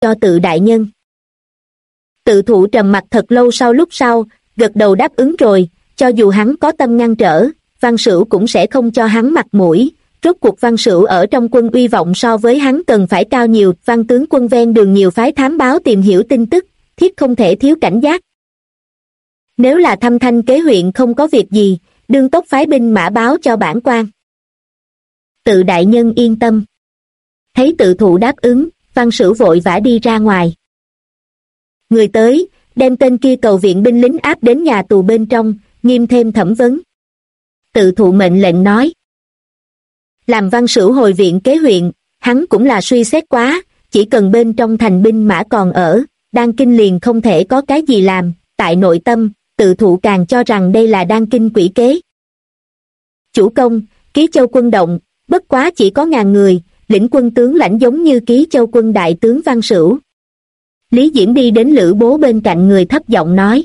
cho Tự đại nhân. Tự thụ trầm mặc thật lâu lúc sau, gật đầu đáp ứng rồi, cho dù hắn có tâm ngăn trở, Văn Sửu cũng sẽ không cho hắn mặt mũi. Rốt cuộc Văn Sửu ở trong quân uy vọng so với hắn cần phải cao nhiều. Văn tướng quân ven đường nhiều phái thám báo tìm hiểu tin tức, thiết không thể thiếu cảnh giác. Nếu là Thâm Thanh kế huyện không có việc gì, đương tốc phái binh mã báo cho bản quan. Tự đại nhân yên tâm. Thấy Tự thụ đáp ứng, Văn Sửu vội vã đi ra ngoài. Người tới, đem tên kia cầu viện binh lính áp đến nhà tù bên trong, nghiêm thêm thẩm vấn. Tự thụ mệnh lệnh nói. Làm Văn Sửu hồi viện kế huyện, hắn cũng là suy xét quá, chỉ cần bên trong thành binh mã còn ở, Đan Kinh liền không thể có cái gì làm. Tại nội tâm, Tự thụ càng cho rằng đây là Đan Kinh quỷ kế. Chủ công, Ký Châu quân động, bất quá chỉ có 1000 người, lĩnh quân tướng lãnh giống như Ký Châu quân đại tướng Văn Sửu. Lý Diễm đi đến Lữ Bố bên cạnh người thấp giọng nói.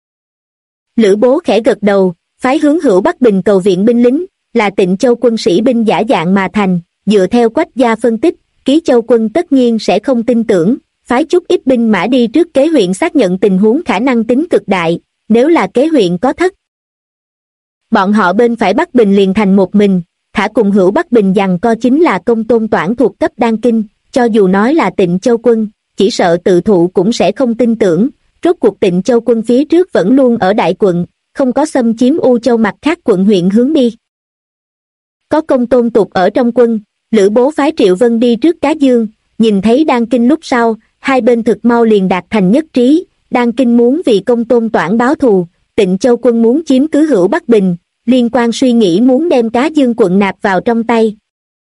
Lữ Bố khẽ gật đầu, phái hướng Hữu Bắc Bình cầu viện binh lính, là Tịnh Châu quân sĩ binh giả dạng mà thành, dựa theo Quách gia phân tích, Ký Châu quân tất nhiên sẽ không tin tưởng, phái chút ít binh mã đi trước kế huyện xác nhận tình huống khả năng tính cực đại, nếu là kế huyện có thất. Bọn họ bên phải Bắc Bình liền thành một mình, thả cùng Hữu Bắc Bình giằng co chính là Công Tôn Toản thuộc cấp Đan Kinh, cho dù nói là Tịnh Châu quân, chỉ sợ Tự thụ cũng sẽ không tin tưởng, rốt cuộc Tịnh Châu quân phía trước vẫn luôn ở đại quận, không có xâm chiếm U Châu mặt khác quận huyện hướng đi. Có Công Tôn Tục ở trong quân, Lữ Bố phái Triệu Vân đi trước Cá Dương, nhìn thấy Đan Kinh lúc sau, hai bên thực mau liền đạt thành nhất trí, Đan Kinh muốn vì Công Tôn Toản báo thù, Tịnh Châu quân muốn chiếm cứ Hữu Bắc Bình, liên quan suy nghĩ muốn đem Cá Dương quận nạp vào trong tay.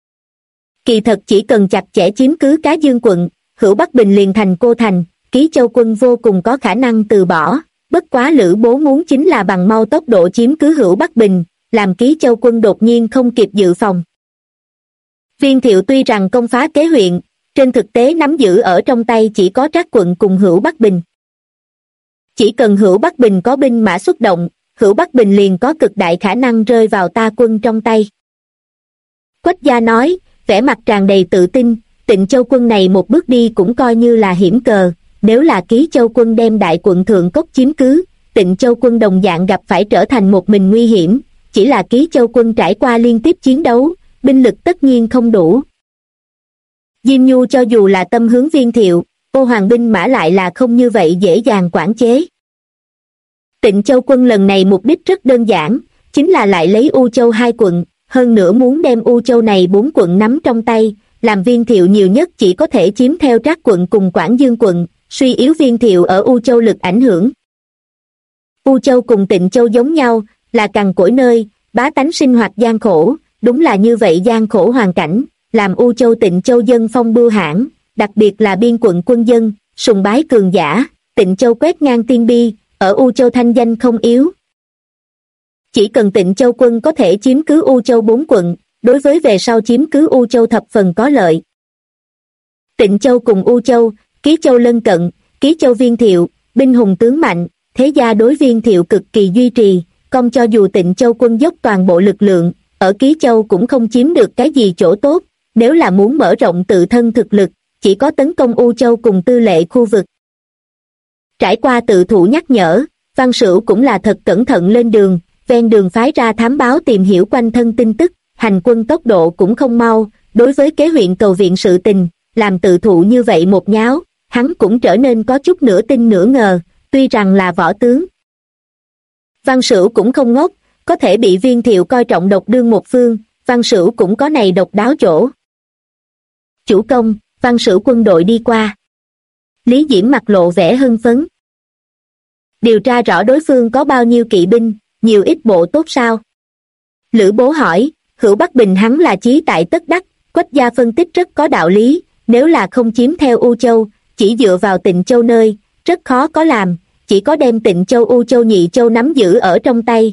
Kỳ thật chỉ cần chặt chẽ chiếm cứ Cá Dương quận, Hữu Bắc Bình liền thành cô thành, Ký Châu quân vô cùng có khả năng từ bỏ, bất quá Lữ Bố muốn chính là bằng mau tốc độ chiếm cứ Hữu Bắc Bình, làm Ký Châu quân đột nhiên không kịp dự phòng. Viên Thiệu tuy rằng công phá kế huyện, trên thực tế nắm giữ ở trong tay chỉ có Trác quận cùng Hữu Bắc Bình. Chỉ cần Hữu Bắc Bình có binh mã xuất động, Hữu Bắc Bình liền có cực đại khả năng rơi vào ta quân trong tay. Quách gia nói, vẻ mặt tràn đầy tự tin, Tịnh Châu quân này một bước đi cũng coi như là hiểm cờ, nếu là Ký Châu quân đem đại quận Thượng Cốc chiếm cứ, Tịnh Châu quân đồng dạng gặp phải trở thành một mình nguy hiểm, chỉ là Ký Châu quân trải qua liên tiếp chiến đấu, binh lực tất nhiên không đủ. Diêm Nhu cho dù là tâm hướng Viên Thiệu, Ô Hoàng binh mã lại là không như vậy dễ dàng quản chế. Tịnh Châu quân lần này mục đích rất đơn giản, chính là lại lấy U Châu 2 quận, hơn nữa muốn đem U Châu này 4 quận nắm trong tay, làm Viên Thiệu nhiều nhất chỉ có thể chiếm theo Trác quận cùng Quảng Dương quận, suy yếu Viên Thiệu ở U Châu lực ảnh hưởng. U Châu cùng Tịnh Châu giống nhau, là cằn cỗi nơi, bá tánh sinh hoạt gian khổ, đúng là như vậy gian khổ hoàn cảnh, làm U Châu Tịnh Châu dân phong bưu hãn, đặc biệt là biên quận quân dân, sùng bái cường giả, Tịnh Châu quét ngang tiên bi, ở U Châu thanh danh không yếu. Chỉ cần Tịnh Châu quân có thể chiếm cứ U Châu 4 quận, đối với về sau chiếm cứ U Châu thập phần có lợi. Tịnh Châu cùng U Châu, Ký Châu lân cận, Ký Châu Viên Thiệu, binh hùng tướng mạnh, thế gia đối Viên Thiệu cực kỳ duy trì, công cho dù Tịnh Châu quân dốc toàn bộ lực lượng, ở Ký Châu cũng không chiếm được cái gì chỗ tốt, nếu là muốn mở rộng tự thân thực lực, chỉ có tấn công U Châu cùng tư lệ khu vực. Trải qua Tự thụ nhắc nhở, Văn Sửu cũng là thật cẩn thận lên đường, ven đường phái ra thám báo tìm hiểu quanh thân tin tức, hành quân tốc độ cũng không mau, đối với kế huyện cầu viện sự tình, làm Tự thụ như vậy một nháo, hắn cũng trở nên có chút nửa tin nửa ngờ, tuy rằng là võ tướng. Văn Sửu cũng không ngốc, có thể bị Viên Thiệu coi trọng độc đương một phương, Văn Sửu cũng có này độc đáo chỗ. Chủ công, Văn Sửu quân đội đi qua. Lý Diễm mặt lộ vẻ hưng phấn. Điều tra rõ đối phương có bao nhiêu kỵ binh, nhiều ít bộ tốt sao? Lữ Bố hỏi, Hữu Bắc Bình hắn là chí tại tất đắc, Quách gia phân tích rất có đạo lý, nếu là không chiếm theo U Châu, chỉ dựa vào Tịnh Châu nơi, rất khó có làm, chỉ có đem Tịnh Châu U Châu Nhị Châu nắm giữ ở trong tay,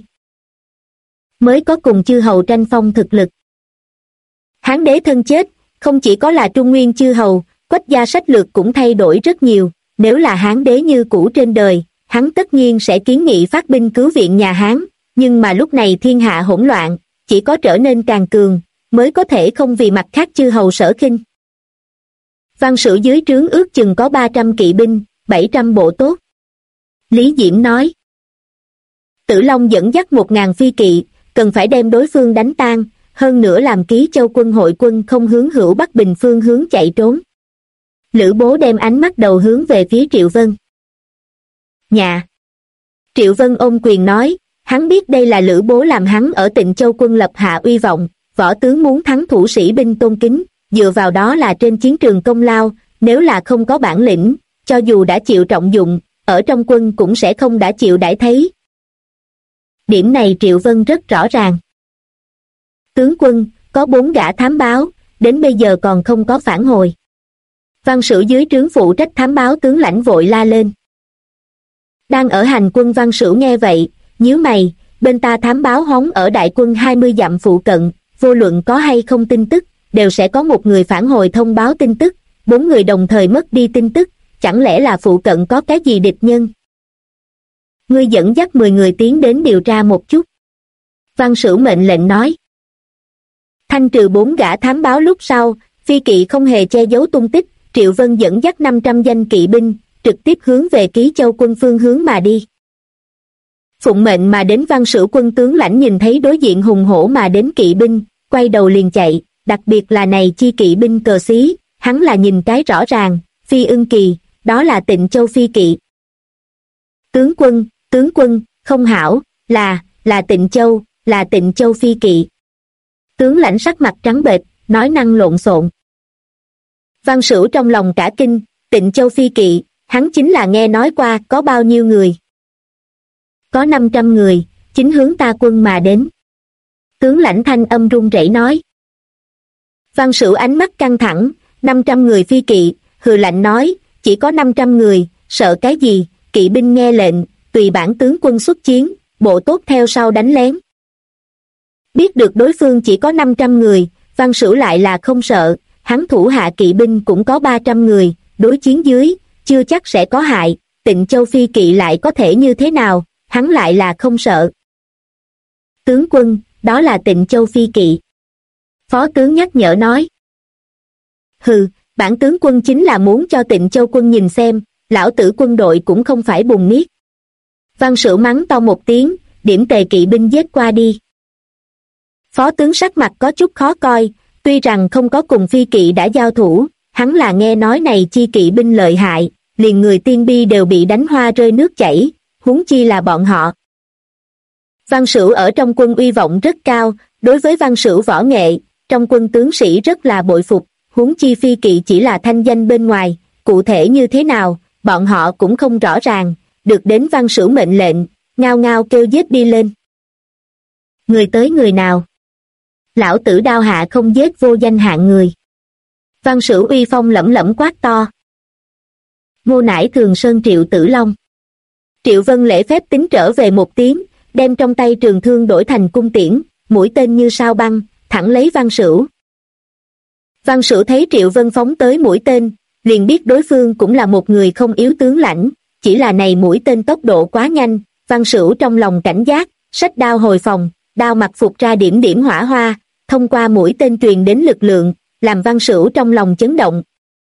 mới có cùng chư hầu tranh phong thực lực. Hán đế thân chết, không chỉ có là Trung Nguyên chư hầu, Quách gia sách lược cũng thay đổi rất nhiều, nếu là Hán đế như cũ trên đời, hắn tất nhiên sẽ kiến nghị phát binh cứu viện nhà Hán, nhưng mà lúc này thiên hạ hỗn loạn, chỉ có trở nên càng cường, mới có thể không vì mặt khác chư hầu sở khinh. Văn Sửu dưới trướng ước chừng có 300 kỵ binh, 700 bộ tốt. Lý Diễm nói. Tử Long dẫn dắt 1000 phi kỵ, cần phải đem đối phương đánh tan, hơn nữa làm Ký Châu quân hội quân không hướng Hữu Bắc Bình phương hướng chạy trốn. Lữ Bố đem ánh mắt đầu hướng về phía Triệu Vân. Nhà. Triệu Vân ôm quyền nói, hắn biết đây là Lữ Bố làm hắn ở Tịnh Châu quân lập hạ uy vọng, võ tướng muốn thắng thủ sĩ binh tôn kính, dựa vào đó là trên chiến trường công lao, nếu là không có bản lĩnh, cho dù đã chịu trọng dụng, ở trong quân cũng sẽ không đã chịu đãi thấy. Điểm này Triệu Vân rất rõ ràng. Tướng quân, có 4 gã thám báo, đến bây giờ còn không có phản hồi. Văn Sửu dưới trướng phụ trách thám báo tướng lãnh vội la lên. Đang ở hành quân Văn Sửu nghe vậy, nhíu mày, bên ta thám báo hóng ở đại quân 20 dặm phụ cận, vô luận có hay không tin tức, đều sẽ có một người phản hồi thông báo tin tức, 4 người đồng thời mất đi tin tức, chẳng lẽ là phụ cận có cái gì địch nhân? Ngươi dẫn dắt 10 người tiến đến điều tra một chút. Văn Sửu mệnh lệnh nói. Thanh trừ 4 gã thám báo lúc sau, phi kỵ không hề che giấu tung tích, Triệu Vân dẫn dắt 500 danh kỵ binh, trực tiếp hướng về Ký Châu quân phương hướng mà đi. Phụng mệnh mà đến Văn Sửu quân tướng lãnh nhìn thấy đối diện hùng hổ mà đến kỵ binh, quay đầu liền chạy, đặc biệt là này chi kỵ binh cờ xí, hắn là nhìn cái rõ ràng, Phi Ưng Kỳ, đó là Tịnh Châu phi kỵ. Tướng quân, không hảo, là Tịnh Châu phi kỵ. Tướng lãnh sắc mặt trắng bệch, nói năng lộn xộn. Văn Sửu trong lòng cả kinh, Tịnh Châu phi kỵ, hắn chính là nghe nói qua có bao nhiêu người. Có 500 người, chính hướng ta quân mà đến. Tướng lãnh thanh âm run rẩy nói. Văn Sửu ánh mắt căng thẳng, 500 người phi kỵ, hừ lạnh nói, chỉ có 500 người, sợ cái gì, kỵ binh nghe lệnh, tùy bản tướng quân xuất chiến, bộ tốt theo sau đánh lén. Biết được đối phương chỉ có 500 người, Văn Sửu lại là không sợ, hắn thủ hạ kỵ binh cũng có 300 người, đối chiến dưới, chưa chắc sẽ có hại, Tịnh Châu phi kỵ lại có thể như thế nào, hắn lại là không sợ. Tướng quân, đó là Tịnh Châu phi kỵ. Phó tướng nhắc nhở nói. Hừ, bản tướng quân chính là muốn cho Tịnh Châu quân nhìn xem, lão tử quân đội cũng không phải bùn niết. Văn Sửu mắng to một tiếng, điểm tề kỵ binh giết qua đi. Phó tướng sắc mặt có chút khó coi, tuy rằng không có cùng phi kỵ đã giao thủ, hắn là nghe nói này chi kỵ binh lợi hại, liền người tiên bi đều bị đánh hoa rơi nước chảy, huống chi là bọn họ. Văn Sửu ở trong quân uy vọng rất cao, đối với Văn Sửu võ nghệ, trong quân tướng sĩ rất là bội phục, huống chi phi kỵ chỉ là thanh danh bên ngoài, cụ thể như thế nào, bọn họ cũng không rõ ràng, được đến Văn Sửu mệnh lệnh, ngao ngao kêu giết đi lên. Người tới người nào? Lão tử đao hạ không giết vô danh hạng người. Văn Sửu uy phong lẫm lẫm quát to. Ngô Nải Thường Sơn Triệu Tử Long. Triệu Vân lễ phép tính trở về một tiếng, đem trong tay trường thương đổi thành cung tiễn, mũi tên như sao băng, thẳng lấy Văn Sửu. Văn Sửu thấy Triệu Vân phóng tới mũi tên, liền biết đối phương cũng là một người không yếu tướng lãnh, chỉ là này mũi tên tốc độ quá nhanh, Văn Sửu trong lòng cảnh giác, xách đao hồi phòng, đao mặc phục ra điểm điểm hỏa hoa, thông qua mũi tên truyền đến lực lượng, làm Văn Sửu trong lòng chấn động.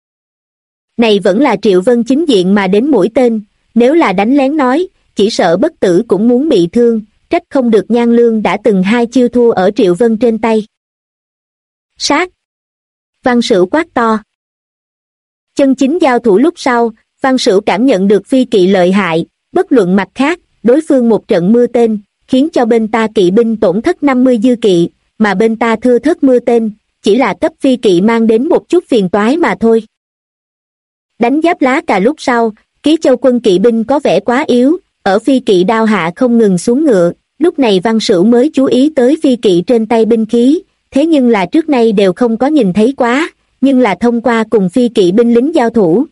Này vẫn là Triệu Vân chính diện mà đến mũi tên, nếu là đánh lén nói, chỉ sợ bất tử cũng muốn bị thương, trách không được Nhan Lương đã từng 2 chiêu thua ở Triệu Vân trên tay. Sát! Văn Sửu quát to. Chân chính giao thủ lúc sau, Văn Sửu cảm nhận được phi kỵ lợi hại, bất luận mặt khác, đối phương một trận mưa tên, khiến cho bên ta kỵ binh tổn thất 50 dư kỵ, mà bên ta thưa thớt mưa tên, chỉ là cấp phi kỵ mang đến một chút phiền toái mà thôi. Đánh giáp lá cà lúc sau, Ký Châu quân kỵ binh có vẻ quá yếu, ở phi kỵ đao hạ không ngừng xuống ngựa, lúc này Văn Sửu mới chú ý tới phi kỵ trên tay binh khí, thế nhưng là trước nay đều không có nhìn thấy quá, nhưng là thông qua cùng phi kỵ binh lính giao thủ.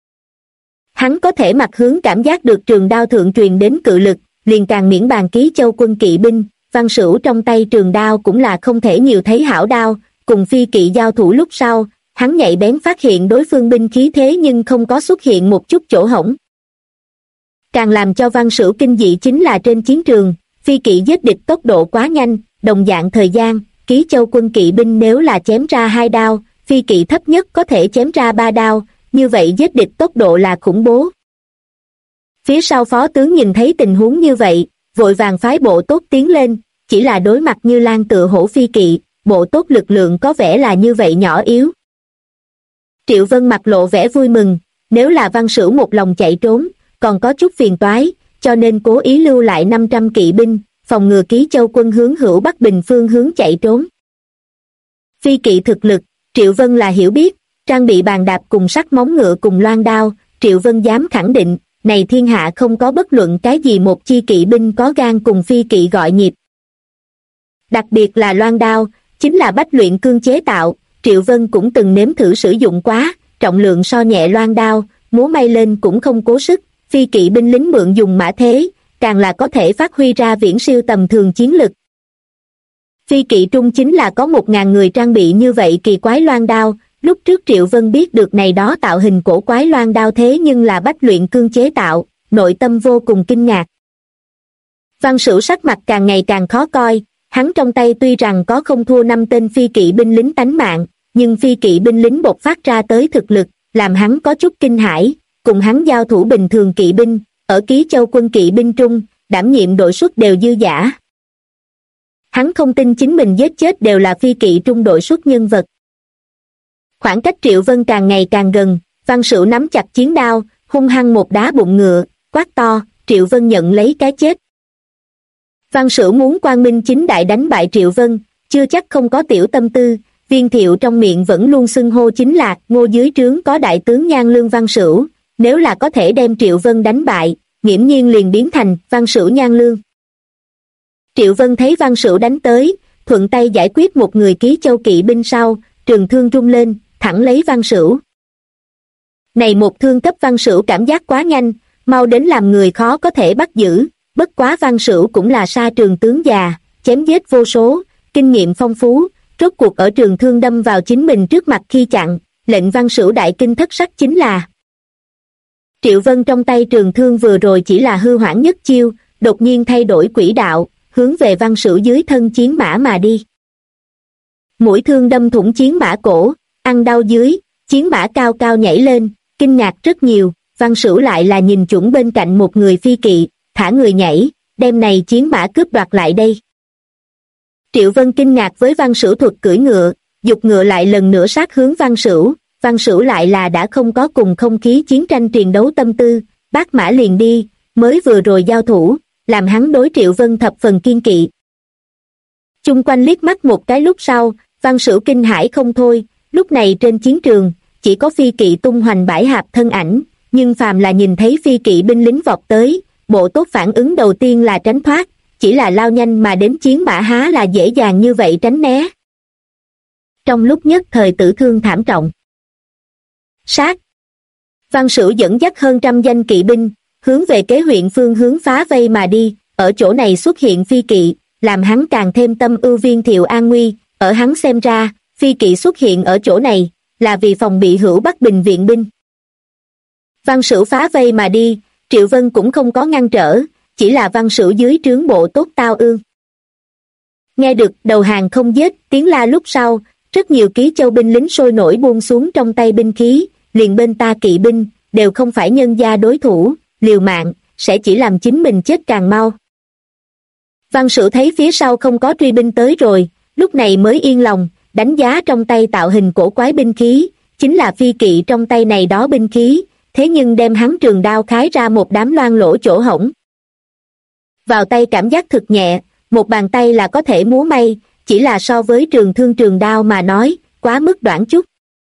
Hắn có thể mặt hướng cảm giác được trường đao thượng truyền đến cự lực, liền càng miễn bàn Ký Châu quân kỵ binh, Văn Sửu trong tay trường đao cũng là không thể nhiều thấy hảo đao, cùng phi kỵ giao thủ lúc sau, hắn nhạy bén phát hiện đối phương binh khí thế nhưng không có xuất hiện một chút chỗ hổng. Càng làm cho Văn Sửu kinh dị chính là trên chiến trường, phi kỵ giết địch tốc độ quá nhanh, đồng dạng thời gian, Ký Châu quân kỵ binh nếu là chém ra 2 đao, phi kỵ thấp nhất có thể chém ra 3 đao, như vậy giết địch tốc độ là khủng bố. Phía sau phó tướng nhìn thấy tình huống như vậy, vội vàng phái bộ tốt tiến lên, chỉ là đối mặt Như Lan tựa hổ phi kỵ, bộ tốt lực lượng có vẻ là như vậy nhỏ yếu. Triệu Vân mặt lộ vẻ vui mừng, nếu là Văn Sửu một lòng chạy trốn, còn có chút phiền toái, cho nên cố ý lưu lại 500 kỵ binh, phòng ngừa Ký Châu quân hướng Hữu Bắc Bình phương hướng chạy trốn. Phi kỵ thực lực, Triệu Vân là hiểu biết, trang bị bàn đạp cùng sắt móng ngựa cùng loan đao, Triệu Vân dám khẳng định, này thiên hạ không có bất luận cái gì một chi kỵ binh có gan cùng phi kỵ gọi nhịp. Đặc biệt là loan đao, chính là bách luyện cương chế tạo, Triệu Vân cũng từng nếm thử sử dụng quá, trọng lượng so nhẹ loan đao, múa may lên cũng không cố sức, phi kỵ binh lính mượn dùng mã thế, càng là có thể phát huy ra viễn siêu tầm thường chiến lực. Phi kỵ trung chính là có 1.000 người trang bị như vậy kỳ quái loan đao, lúc trước Triệu Vân biết được này đó tạo hình cổ quái loan đao thế nhưng là bách luyện cương chế tạo, nội tâm vô cùng kinh ngạc. Văn Sửu sắc mặt càng ngày càng khó coi, hắn trong tay tuy rằng có không thua 5 tên phi kỵ binh lính tánh mạng, nhưng phi kỵ binh lính bộc phát ra tới thực lực, làm hắn có chút kinh hãi, cùng hắn giao thủ bình thường kỵ binh, ở Ký Châu quân kỵ binh trung, đảm nhiệm đội suất đều dư dả. Hắn không tin chính mình giết chết đều là phi kỵ trung đội suất nhân vật. Khoảng cách Triệu Vân càng ngày càng gần, Văn Sửu nắm chặt chiến đao, hung hăng một đá bụng ngựa, quát to, Triệu Vân nhận lấy cái chết. Văn Sửu muốn quang minh chính đại đánh bại Triệu Vân, chưa chắc không có tiểu tâm tư, Viên Thiệu trong miệng vẫn luôn xưng hô chính là Ngô dưới trướng có đại tướng Nhan Lương Văn Sửu, nếu là có thể đem Triệu Vân đánh bại, nghiễm nhiên liền biến thành Văn Sửu Nhan Lương. Triệu Vân thấy Văn Sửu đánh tới, thuận tay giải quyết một người Ký Châu kỵ binh sau, trường thương rung lên, thẳng lấy Văn Sửu. Này một thương cấp Văn Sửu cảm giác quá nhanh, mau đến làm người khó có thể bắt giữ, bất quá Văn Sửu cũng là sa trường tướng già, chém giết vô số, kinh nghiệm phong phú, rốt cuộc ở trường thương đâm vào chính mình trước mặt khi chặn, lệnh Văn Sửu đại kinh thất sắc chính là. Triệu Vân trong tay trường thương vừa rồi chỉ là hư hoảng nhất chiêu, đột nhiên thay đổi quỹ đạo, hướng về Văn Sửu dưới thân chiến mã mà đi. Mũi thương đâm thủng chiến mã cổ, ăn đau dưới, chiến mã cao cao nhảy lên, kinh ngạc rất nhiều, Văn Sửu lại là nhìn chuẩn bên cạnh một người phi kỵ, thả người nhảy, đem này chiến mã cướp đoạt lại đây. Triệu Vân kinh ngạc với Văn Sửu thuật cưỡi ngựa, giục ngựa lại lần nữa sát hướng Văn Sửu lại là đã không có cùng không khí chiến tranh truyền đấu tâm tư, bát mã liền đi, mới vừa rồi giao thủ, làm hắn đối Triệu Vân thập phần kiên kỵ. Chung quanh liếc mắt một cái lúc sau, Văn Sửu kinh hãi không thôi, lúc này trên chiến trường, chỉ có phi kỵ tung hoành bãi hạp thân ảnh, nhưng phàm là nhìn thấy phi kỵ binh lính vọt tới, bộ tốt phản ứng đầu tiên là tránh thoát, chỉ là lao nhanh mà đến chiến mã há là dễ dàng như vậy tránh né. Trong lúc nhất thời tử thương thảm trọng. Sát! Văn Sửu dẫn dắt hơn 100 danh kỵ binh, hướng về kế huyện phương hướng phá vây mà đi, ở chỗ này xuất hiện phi kỵ, làm hắn càng thêm tâm ưu Viên Thiệu an nguy, ở hắn xem ra, phi kỵ xuất hiện ở chỗ này, là vì phòng bị Hữu Bắc Bình viện binh. Văn Sửu phá vây mà đi, Triệu Vân cũng không có ngăn trở, chỉ là Văn Sửu dưới trướng bộ tốt tao ương. Nghe được đầu hàng không giết, tiếng la lúc sau, rất nhiều Ký Châu binh lính sôi nổi buông xuống trong tay binh khí, liền bên ta kỵ binh, đều không phải nhân gia đối thủ, liều mạng, sẽ chỉ làm chính mình chết càng mau. Văn Sửu thấy phía sau không có truy binh tới rồi, lúc này mới yên lòng, đánh giá trong tay tạo hình cổ quái binh khí, chính là phi kỵ trong tay này đó binh khí, thế nhưng đem hắn trường đao khái ra một đám loang lỗ chỗ hổng. Vào tay cảm giác thực nhẹ, một bàn tay là có thể múa may, chỉ là so với trường thương trường đao mà nói, quá mức đoạn chút.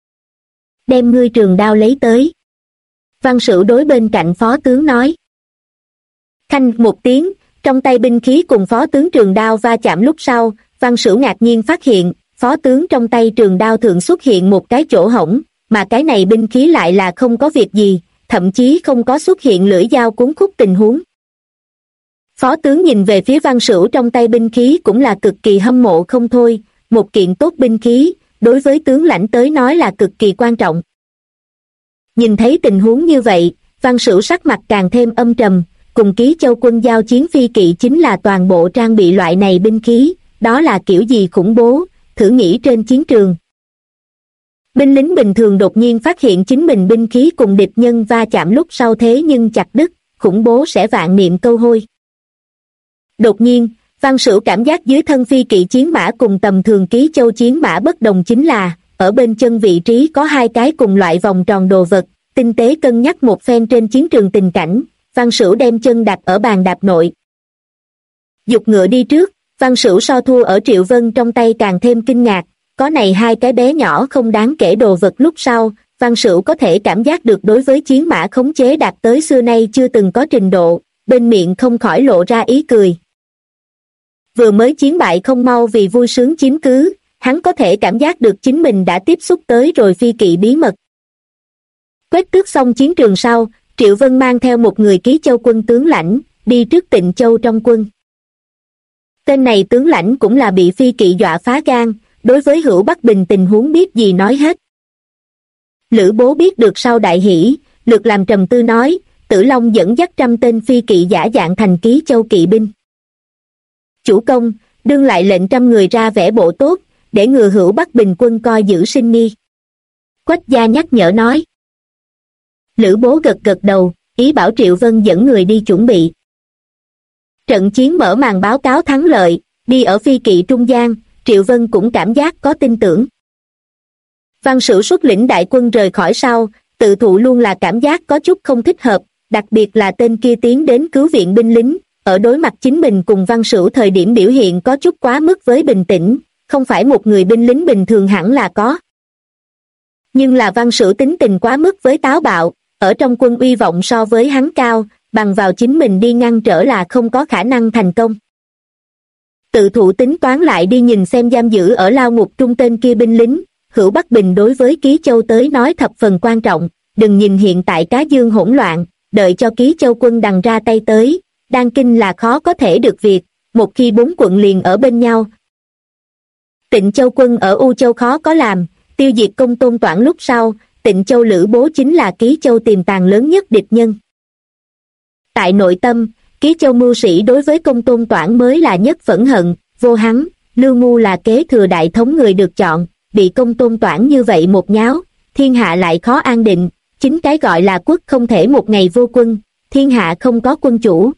Đem ngươi trường đao lấy tới. Văn Sửu đối bên cạnh phó tướng nói. Khanh một tiếng, trong tay binh khí cùng phó tướng trường đao va chạm lúc sau, Văn Sửu ngạc nhiên phát hiện, phó tướng trong tay trường đao thượng xuất hiện một cái chỗ hổng, mà cái này binh khí lại là không có việc gì, thậm chí không có xuất hiện lưỡi dao cuốn khúc tình huống. Phó tướng nhìn về phía Văn Sửu trong tay binh khí cũng là cực kỳ hâm mộ không thôi, một kiện tốt binh khí, đối với tướng lãnh tới nói là cực kỳ quan trọng. Nhìn thấy tình huống như vậy, Văn Sửu sắc mặt càng thêm âm trầm, cùng Ký Châu quân giao chiến phi kỵ chính là toàn bộ trang bị loại này binh khí, đó là kiểu gì khủng bố, thử nghĩ trên chiến trường. Binh lính bình thường đột nhiên phát hiện chính mình binh khí cùng địch nhân va chạm lúc sau thế nhưng chặt đứt, khủng bố sẽ vạn niệm câu hôi. Đột nhiên, Văn Sửu cảm giác dưới thân phi kỵ chiến mã cùng tầm thường ký châu chiến mã bất đồng chính là, ở bên chân vị trí có hai cái cùng loại vòng tròn đồ vật, tinh tế cân nhắc một phen trên chiến trường tình cảnh, Văn Sửu đem chân đặt ở bàn đạp nội. Dục ngựa đi trước, Văn Sửu so thua ở Triệu Vân trong tay càng thêm kinh ngạc, có này hai cái bé nhỏ không đáng kể đồ vật lúc sau, Văn Sửu có thể cảm giác được đối với chiến mã khống chế đạt tới xưa nay chưa từng có trình độ, bên miệng không khỏi lộ ra ý cười. Vừa mới chiến bại không mau vì vui sướng chiếm cứ, hắn có thể cảm giác được chính mình đã tiếp xúc tới rồi phi kỵ bí mật. Quét tước xong chiến trường sau, Triệu Vân mang theo một người ký châu quân tướng lãnh, đi trước Tịnh Châu trong quân. Tên này tướng lãnh cũng là bị phi kỵ dọa phá gan, đối với Hữu Bắc Bình tình huống biết gì nói hết. Lữ Bố biết được sau đại hỷ, lược làm trầm tư nói, Tử Long dẫn dắt 100 tên phi kỵ giả dạng thành ký châu kỵ binh. Chủ công, đương lại lệnh 100 người ra vẽ bộ tốt, để ngừa Hữu Bắc Bình quân coi giữ sinh nghi. Quách gia nhắc nhở nói. Lữ Bố gật gật đầu, ý bảo Triệu Vân dẫn người đi chuẩn bị. Trận chiến mở màn báo cáo thắng lợi, đi ở phi kỵ trung gian, Triệu Vân cũng cảm giác có tin tưởng. Văn Sửu xuất lĩnh đại quân rời khỏi sau, tự thụ luôn là cảm giác có chút không thích hợp, đặc biệt là tên kia tiến đến cứu viện binh lính, ở đối mặt chính mình cùng Văn Sửu thời điểm biểu hiện có chút quá mức với bình tĩnh, không phải một người binh lính bình thường hẳn là có. Nhưng là Văn Sửu tính tình quá mức với táo bạo, ở trong quân uy vọng so với hắn cao, bằng vào chính mình đi ngăn trở là không có khả năng thành công. Tự thụ tính toán lại đi nhìn xem giam giữ ở lao ngục trung tên kia binh lính, Hữu Bắc Bình đối với Ký Châu tới nói thập phần quan trọng, đừng nhìn hiện tại Cá Dương hỗn loạn, đợi cho Ký Châu quân đằng ra tay tới, Đan Kinh là khó có thể được việc, một khi 4 quận liền ở bên nhau. Tịnh Châu quân ở U Châu khó có làm, tiêu diệt Công Tôn Toản lúc sau, Tịnh Châu Lữ Bố chính là Ký Châu tiềm tàng lớn nhất địch nhân. Tại nội tâm, Ký Châu mưu sĩ đối với Công Tôn Toản mới là nhất phẫn hận, vô hắn, Lưu Ngu là kế thừa đại thống người được chọn, bị Công Tôn Toản như vậy một nháo, thiên hạ lại khó an định, chính cái gọi là quốc không thể một ngày vô quân, thiên hạ không có quân chủ.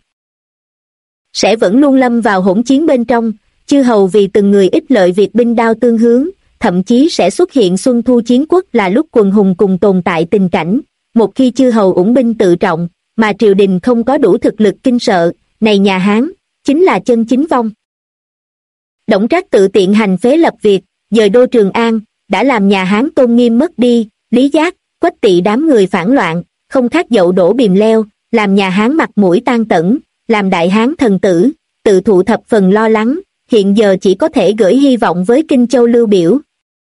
Sẽ vẫn luôn lâm vào hỗn chiến bên trong, chư hầu vì từng người ích lợi việc binh đao tương hướng, thậm chí sẽ xuất hiện xuân thu chiến quốc là lúc quần hùng cùng tồn tại tình cảnh, một khi chư hầu ủng binh tự trọng, mà triều đình không có đủ thực lực kinh sợ, này nhà Hán, chính là chân chính vong. Đổng Trác tự tiện hành phế lập việc, dời đô Trường An, đã làm nhà Hán tôn nghiêm mất đi, Lý Giác, Quách Tỵ đám người phản loạn, không khác dậu đổ bìm leo, làm nhà Hán mặt mũi tan tẫn, làm đại Hán thần tử, tự thụ thập phần lo lắng, hiện giờ chỉ có thể gửi hy vọng với Kinh Châu Lưu Biểu.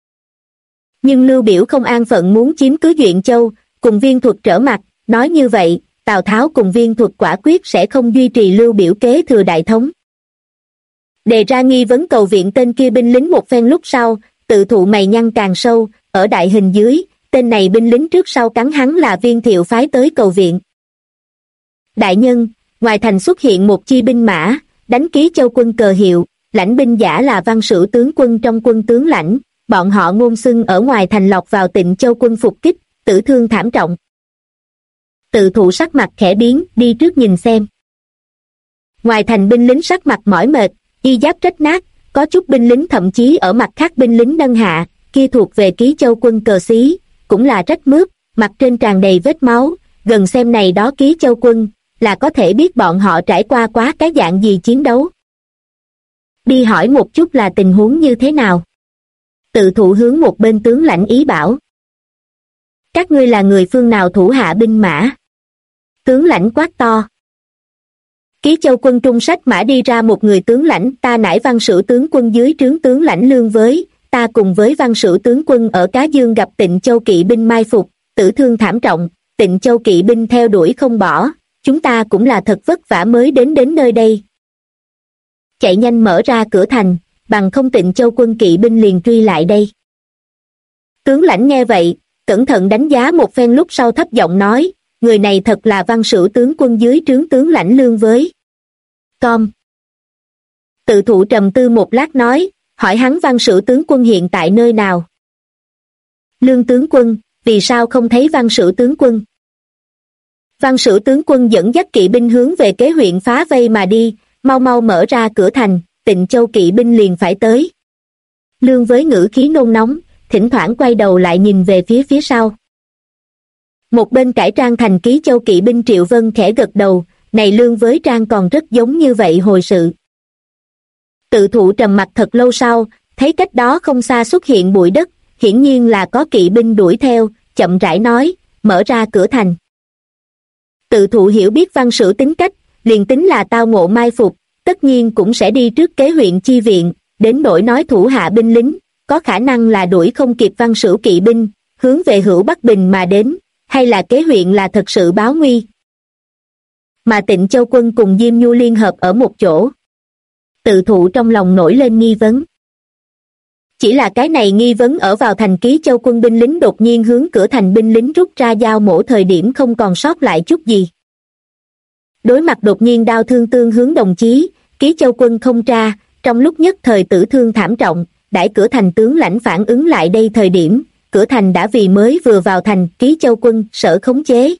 Nhưng Lưu Biểu không an phận muốn chiếm cứ Duyện Châu, cùng Viên Thuật trở mặt, nói như vậy, Tào Tháo cùng Viên Thuật quả quyết sẽ không duy trì Lưu Biểu kế thừa đại thống. Đề ra nghi vấn cầu viện tên kia binh lính một phen lúc sau, tự thụ mày nhăn càng sâu, ở đại hình dưới, tên này binh lính trước sau cắn hắn là Viên Thiệu phái tới cầu viện. Đại nhân, ngoài thành xuất hiện một chi binh mã, đánh Ký Châu quân cờ hiệu, lãnh binh giả là Văn Sửu tướng quân trong quân tướng lãnh, bọn họ ngôn xưng ở ngoài thành lọc vào Tịnh Châu quân phục kích, tử thương thảm trọng. Tự thụ sắc mặt khẽ biến, đi trước nhìn xem. Ngoài thành binh lính sắc mặt mỏi mệt, y giáp rách nát, có chút binh lính thậm chí ở mặt khác binh lính nâng hạ, kia thuộc về Ký Châu quân cờ xí, cũng là rách mướp, mặt trên tràn đầy vết máu, gần xem này đó Ký Châu quân, là có thể biết bọn họ trải qua quá cái dạng gì chiến đấu. Đi hỏi một chút là tình huống như thế nào. Tự thụ hướng một bên tướng lãnh ý bảo. Các ngươi là người phương nào thủ hạ binh mã? Tướng lãnh quát to. Ký Châu quân trung sách mã đi ra một người tướng lãnh, ta nải Văn Sửu tướng quân dưới trướng tướng lãnh Lương với, ta cùng với Văn Sửu tướng quân ở Cá Dương gặp Tịnh Châu kỵ binh mai phục, tử thương thảm trọng, Tịnh Châu kỵ binh theo đuổi không bỏ, chúng ta cũng là thật vất vả mới đến nơi đây. Chạy nhanh mở ra cửa thành, bằng không Tịnh Châu quân kỵ binh liền truy lại đây. Tướng lãnh nghe vậy, cẩn thận đánh giá một phen lúc sau thấp giọng nói, người này thật là Văn Sửu tướng quân dưới trướng tướng lãnh Lương với. Com. Tự thụ trầm tư một lát nói, hỏi hắn Văn Sửu tướng quân hiện tại nơi nào. Lương tướng quân, vì sao không thấy Văn Sửu tướng quân? Văn Sửu tướng quân dẫn dắt kỵ binh hướng về kế huyện phá vây mà đi, mau mau mở ra cửa thành, Tịnh Châu kỵ binh liền phải tới. Lương với ngữ khí nôn nóng, thỉnh thoảng quay đầu lại nhìn về phía sau. Một bên cải trang thành Ký Châu kỵ binh Triệu Vân khẽ gật đầu, này Lương với trang còn rất giống như vậy hồi sự. Tự thụ trầm mặt thật lâu sau, thấy cách đó không xa xuất hiện bụi đất, hiển nhiên là có kỵ binh đuổi theo, chậm rãi nói, mở ra cửa thành. Tự thụ hiểu biết Văn Sửu tính cách, liền tính là tao ngộ mai phục, tất nhiên cũng sẽ đi trước kế huyện chi viện, đến nỗi nói thủ hạ binh lính, có khả năng là đuổi không kịp Văn Sửu kỵ binh, hướng về Hữu Bắc Bình mà đến, hay là kế huyện là thật sự báo nguy. Mà Tịnh Châu quân cùng Diêm Nhu liên hợp ở một chỗ. Tự thụ trong lòng nổi lên nghi vấn. Chỉ là cái này nghi vấn ở vào thành Ký Châu quân binh lính đột nhiên hướng cửa thành binh lính rút ra dao mổ thời điểm không còn sót lại chút gì. Đối mặt đột nhiên đao thương tương hướng đồng chí, Ký Châu quân không tra, trong lúc nhất thời tử thương thảm trọng, đãi cửa thành tướng lãnh phản ứng lại đây thời điểm, cửa thành đã vì mới vừa vào thành Ký Châu quân sở khống chế.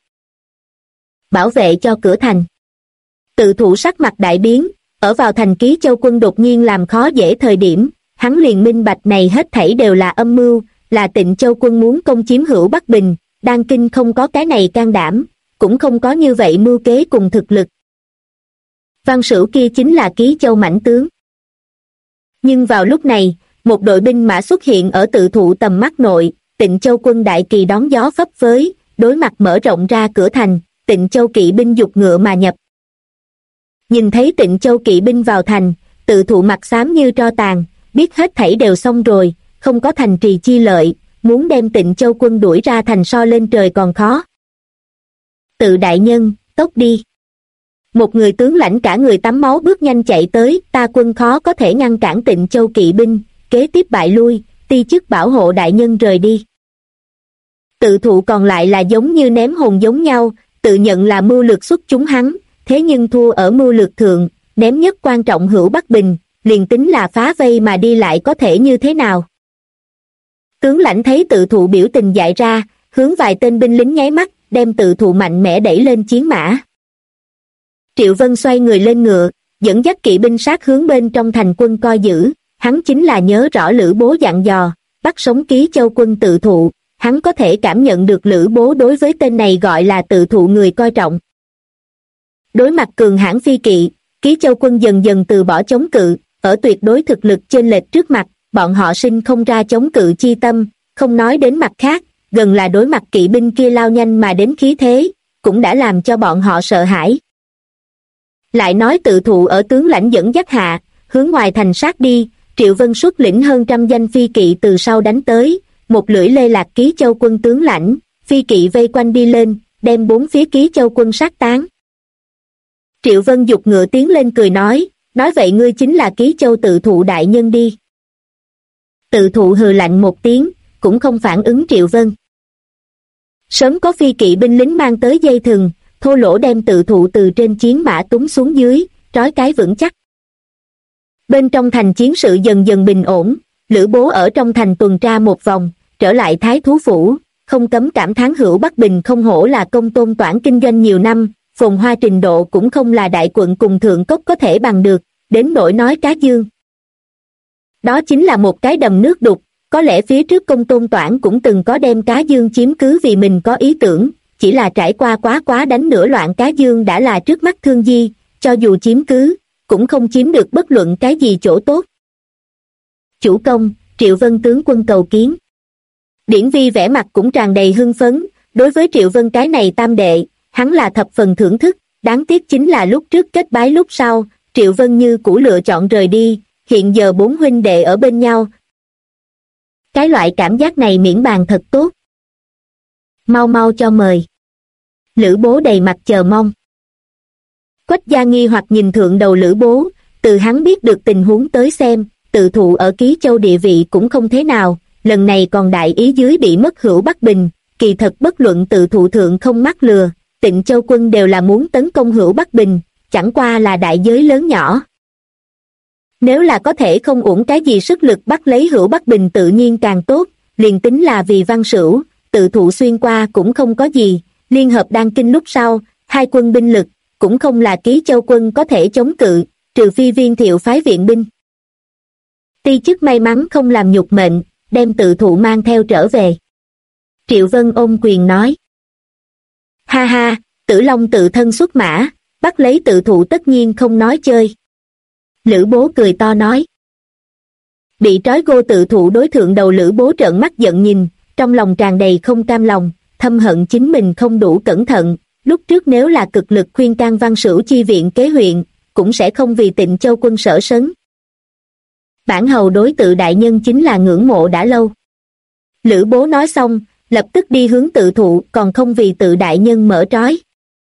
Bảo vệ cho cửa thành. Tự thụ sắc mặt đại biến, ở vào thành Ký Châu quân đột nhiên làm khó dễ thời điểm, hắn liền minh bạch này hết thảy đều là âm mưu, là Tịnh Châu quân muốn công chiếm Hữu Bắc Bình, Đan Kinh không có cái này can đảm, cũng không có như vậy mưu kế cùng thực lực. Văn Sửu kia chính là Ký Châu mãnh tướng. Nhưng vào lúc này, một đội binh mã xuất hiện ở tự thụ tầm mắt nội, Tịnh Châu quân đại kỳ đón gió phấp phới, đối mặt mở rộng ra cửa thành, Tịnh Châu kỵ binh giục ngựa mà nhập. Nhìn thấy Tịnh Châu kỵ binh vào thành, tự thụ mặt xám như tro tàn, biết hết thảy đều xong rồi, không có thành trì chi lợi, muốn đem Tịnh Châu quân đuổi ra thành so lên trời còn khó. Tự đại nhân, tốc đi. Một người tướng lãnh cả người tắm máu bước nhanh chạy tới, ta quân khó có thể ngăn cản Tịnh Châu kỵ binh, kế tiếp bại lui, ti chức bảo hộ đại nhân rời đi. Tự thụ còn lại là giống như ném hồn giống nhau, tự nhận là mưu lược xuất chúng hắn, thế nhưng thua ở mưu lược thượng, ném nhất quan trọng Hữu Bắc Bình, liền tính là phá vây mà đi lại có thể như thế nào. Tướng lãnh thấy tự thụ biểu tình dại ra, hướng vài tên binh lính nháy mắt, đem tự thụ mạnh mẽ đẩy lên chiến mã. Triệu Vân xoay người lên ngựa, dẫn dắt kỵ binh sát hướng bên trong thành quân coi giữ, hắn chính là nhớ rõ Lữ Bố dặn dò, bắt sống Ký Châu quân tự thụ, hắn có thể cảm nhận được Lữ Bố đối với tên này gọi là tự thụ người coi trọng. Đối mặt cường hãn phi kỵ, Ký Châu quân dần dần từ bỏ chống cự, ở tuyệt đối thực lực chênh lệch trước mặt, bọn họ sinh không ra chống cự chi tâm, không nói đến mặt khác, gần là đối mặt kỵ binh kia lao nhanh mà đến khí thế, cũng đã làm cho bọn họ sợ hãi. Lại nói tự thụ ở tướng lãnh dẫn dắt hạ, hướng ngoài thành sát đi, Triệu Vân xuất lĩnh hơn 100 danh phi kỵ từ sau đánh tới, một lưỡi lê lạc Ký Châu quân tướng lãnh, phi kỵ vây quanh đi lên, đem bốn phía Ký Châu quân sát tán. Triệu Vân giục ngựa tiến lên cười nói vậy ngươi chính là Ký Châu tự thụ đại nhân đi. Tự thụ hừ lạnh một tiếng, cũng không phản ứng Triệu Vân. Sớm có phi kỵ binh lính mang tới dây thừng, thô lỗ đem tự thụ từ trên chiến mã túm xuống dưới, trói cái vững chắc. Bên trong thành chiến sự dần dần bình ổn, Lữ Bố ở trong thành tuần tra một vòng, trở lại Thái Thú Phủ, không cấm cảm thán Hữu Bắc Bình không hổ là công tôn toản kinh doanh nhiều năm, phồn hoa trình độ cũng không là đại quận cùng thượng cốc có thể bằng được, đến nỗi nói Cá Dương. Đó chính là một cái đầm nước đục, có lẽ phía trước công tôn toản cũng từng có đem Cá Dương chiếm cứ vì mình có ý tưởng, chỉ là trải qua quá đánh nửa loạn Cá Dương đã là trước mắt thương di, cho dù chiếm cứ, cũng không chiếm được bất luận cái gì chỗ tốt. Chủ công, Triệu Vân tướng quân cầu kiến. Điển Vi vẻ mặt cũng tràn đầy hưng phấn, đối với Triệu Vân cái này tam đệ, hắn là thập phần thưởng thức, đáng tiếc chính là lúc trước kết bái lúc sau, Triệu Vân như cũ lựa chọn rời đi, hiện giờ bốn huynh đệ ở bên nhau. Cái loại cảm giác này miễn bàn thật tốt. Mau mau cho mời. Lữ Bố đầy mặt chờ mong. Quách gia nghi hoặc nhìn thượng đầu Lữ Bố, từ hắn biết được tình huống tới xem, tự thụ ở Ký Châu địa vị cũng không thế nào, lần này còn đại ý dưới bị mất Hữu Bắc Bình, kỳ thật bất luận tự thụ thượng không mắc lừa, Tịnh Châu quân đều là muốn tấn công Hữu Bắc Bình, chẳng qua là đại giới lớn nhỏ. Nếu là có thể không uổng cái gì sức lực bắt lấy Hữu Bắc Bình tự nhiên càng tốt, liền tính là vì Văn Sửu, Tự Thụ xuyên qua cũng không có gì, liên hợp Đan Kinh lúc sau, hai quân binh lực, cũng không là Ký Châu quân có thể chống cự, trừ phi Viên Thiệu phái viện binh. Ti chức may mắn không làm nhục mệnh, đem Tự Thụ mang theo trở về. Triệu Vân ôm quyền nói. Ha ha, Tử Long tự thân xuất mã, bắt lấy Tự Thụ tất nhiên không nói chơi. Lữ Bố cười to nói. Bị trói gô Tự Thụ đối thượng đầu Lữ Bố trợn mắt giận nhìn, trong lòng tràn đầy không cam lòng, thâm hận chính mình không đủ cẩn thận, lúc trước nếu là cực lực khuyên can Văn Sửu chi viện kế huyện, cũng sẽ không vì Tịnh Châu quân sở sấn. Bản hầu đối Tự đại nhân chính là ngưỡng mộ đã lâu. Lữ Bố nói xong, lập tức đi hướng Tự Thụ, còn không vì Tự đại nhân mở trói.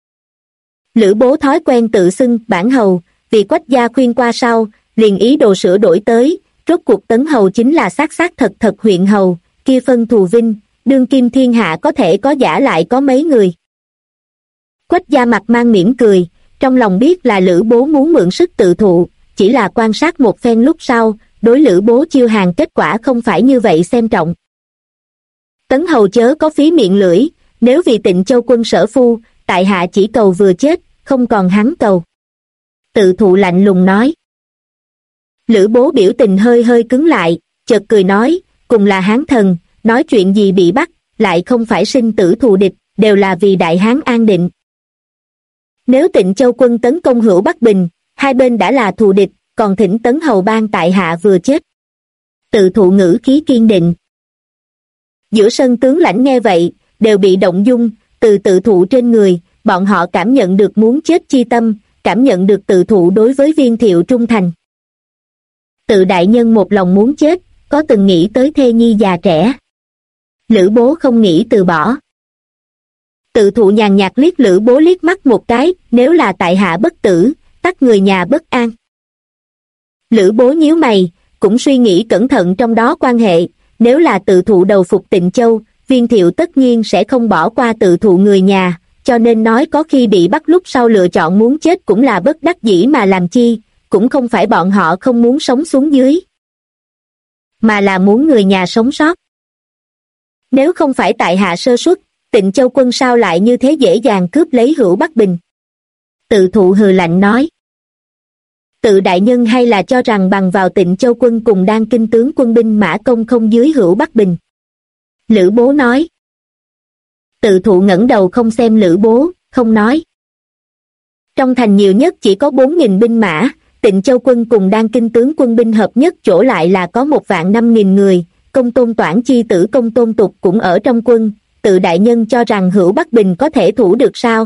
Lữ Bố thói quen tự xưng bản hầu, vì Quách gia khuyên qua sau, liền ý đồ sửa đổi tới, rốt cuộc Tấn hầu chính là xác thật thật huyện hầu, kia phân thù vinh, đương kim thiên hạ có thể có giả lại có mấy người. Quách gia mặt mang mỉm cười, trong lòng biết là Lữ Bố muốn mượn sức Tự Thụ, chỉ là quan sát một phen lúc sau, đối Lữ Bố chiêu hàng kết quả không phải như vậy xem trọng. Tấn hầu chớ có phí miệng lưỡi, nếu vì Tịnh Châu quân sở phu, tại hạ chỉ cầu vừa chết, không còn hắn cầu. Tự Thụ lạnh lùng nói. Lữ Bố biểu tình hơi hơi cứng lại, chợt cười nói, cùng là Hán thần, nói chuyện gì bị bắt, lại không phải sinh tử thù địch, đều là vì Đại Hán an định. Nếu Tịnh Châu quân tấn công Hữu Bắc Bình, hai bên đã là thù địch, còn thỉnh Tấn hầu ban tại hạ vừa chết. Tự Thụ ngữ khí kiên định. Giữa sân tướng lãnh nghe vậy, đều bị động dung, từ Tự Thụ trên người, bọn họ cảm nhận được muốn chết chi tâm, cảm nhận được Tự Thụ đối với Viên Thiệu trung thành. Tự đại nhân một lòng muốn chết, có từng nghĩ tới thê nhi già trẻ. Lữ Bố không nghĩ từ bỏ. Tự Thụ nhàn nhạt liếc Lữ Bố liếc mắt một cái, nếu là tại hạ bất tử, tắc người nhà bất an. Lữ Bố nhíu mày, cũng suy nghĩ cẩn thận trong đó quan hệ, nếu là Tự Thụ đầu phục Tịnh Châu, Viên Thiệu tất nhiên sẽ không bỏ qua Tự Thụ người nhà, cho nên nói có khi bị bắt lúc sau lựa chọn muốn chết cũng là bất đắc dĩ mà làm chi, cũng không phải bọn họ không muốn sống xuống dưới, mà là muốn người nhà sống sót. Nếu không phải tại hạ sơ suất, Tịnh Châu quân sao lại như thế dễ dàng cướp lấy Hữu Bắc Bình. Tự Thụ hừ lạnh nói. Tự đại nhân hay là cho rằng bằng vào Tịnh Châu quân cùng Đan Kinh tướng quân binh mã công không dưới Hữu Bắc Bình. Lữ Bố nói. Tự Thụ ngẩng đầu không xem Lữ Bố, không nói. Trong thành nhiều nhất chỉ có 4.000 binh mã, Tịnh Châu quân cùng Đan Kinh tướng quân binh hợp nhất chỗ lại là có 1.500.000 người, Công Tôn Toản chi tử Công Tôn Tục cũng ở trong quân, Tự đại nhân cho rằng Hữu Bắc Bình có thể thủ được sao?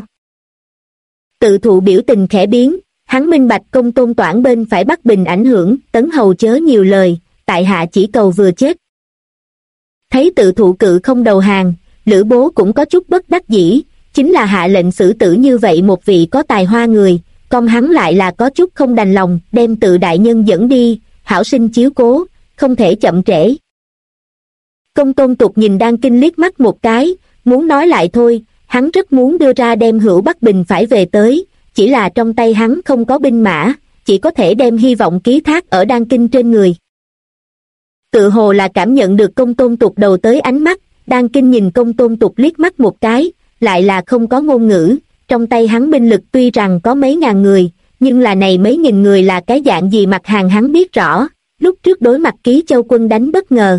Tự Thụ biểu tình khẽ biến, hắn minh bạch Công Tôn Toản bên phải Bắc Bình ảnh hưởng, Tấn hầu chớ nhiều lời, tại hạ chỉ cầu vừa chết. Thấy Tự Thụ cự không đầu hàng, Lữ Bố cũng có chút bất đắc dĩ, chính là hạ lệnh xử tử như vậy một vị có tài hoa người, còn hắn lại là có chút không đành lòng, đem Tự đại nhân dẫn đi, hảo sinh chiếu cố, không thể chậm trễ. Công Tôn Tục nhìn Đan Kinh liếc mắt một cái, muốn nói lại thôi, hắn rất muốn đưa ra đem Hữu Bắc Bình phải về tới, chỉ là trong tay hắn không có binh mã, chỉ có thể đem hy vọng ký thác ở Đan Kinh trên người. Tự hồ là cảm nhận được Công Tôn Tục đầu tới ánh mắt, Đan Kinh nhìn Công Tôn Tục liếc mắt một cái, lại là không có ngôn ngữ, trong tay hắn binh lực tuy rằng có mấy ngàn người, nhưng là này mấy nghìn người là cái dạng gì mặt hàng hắn biết rõ, lúc trước đối mặt Ký Châu quân đánh bất ngờ.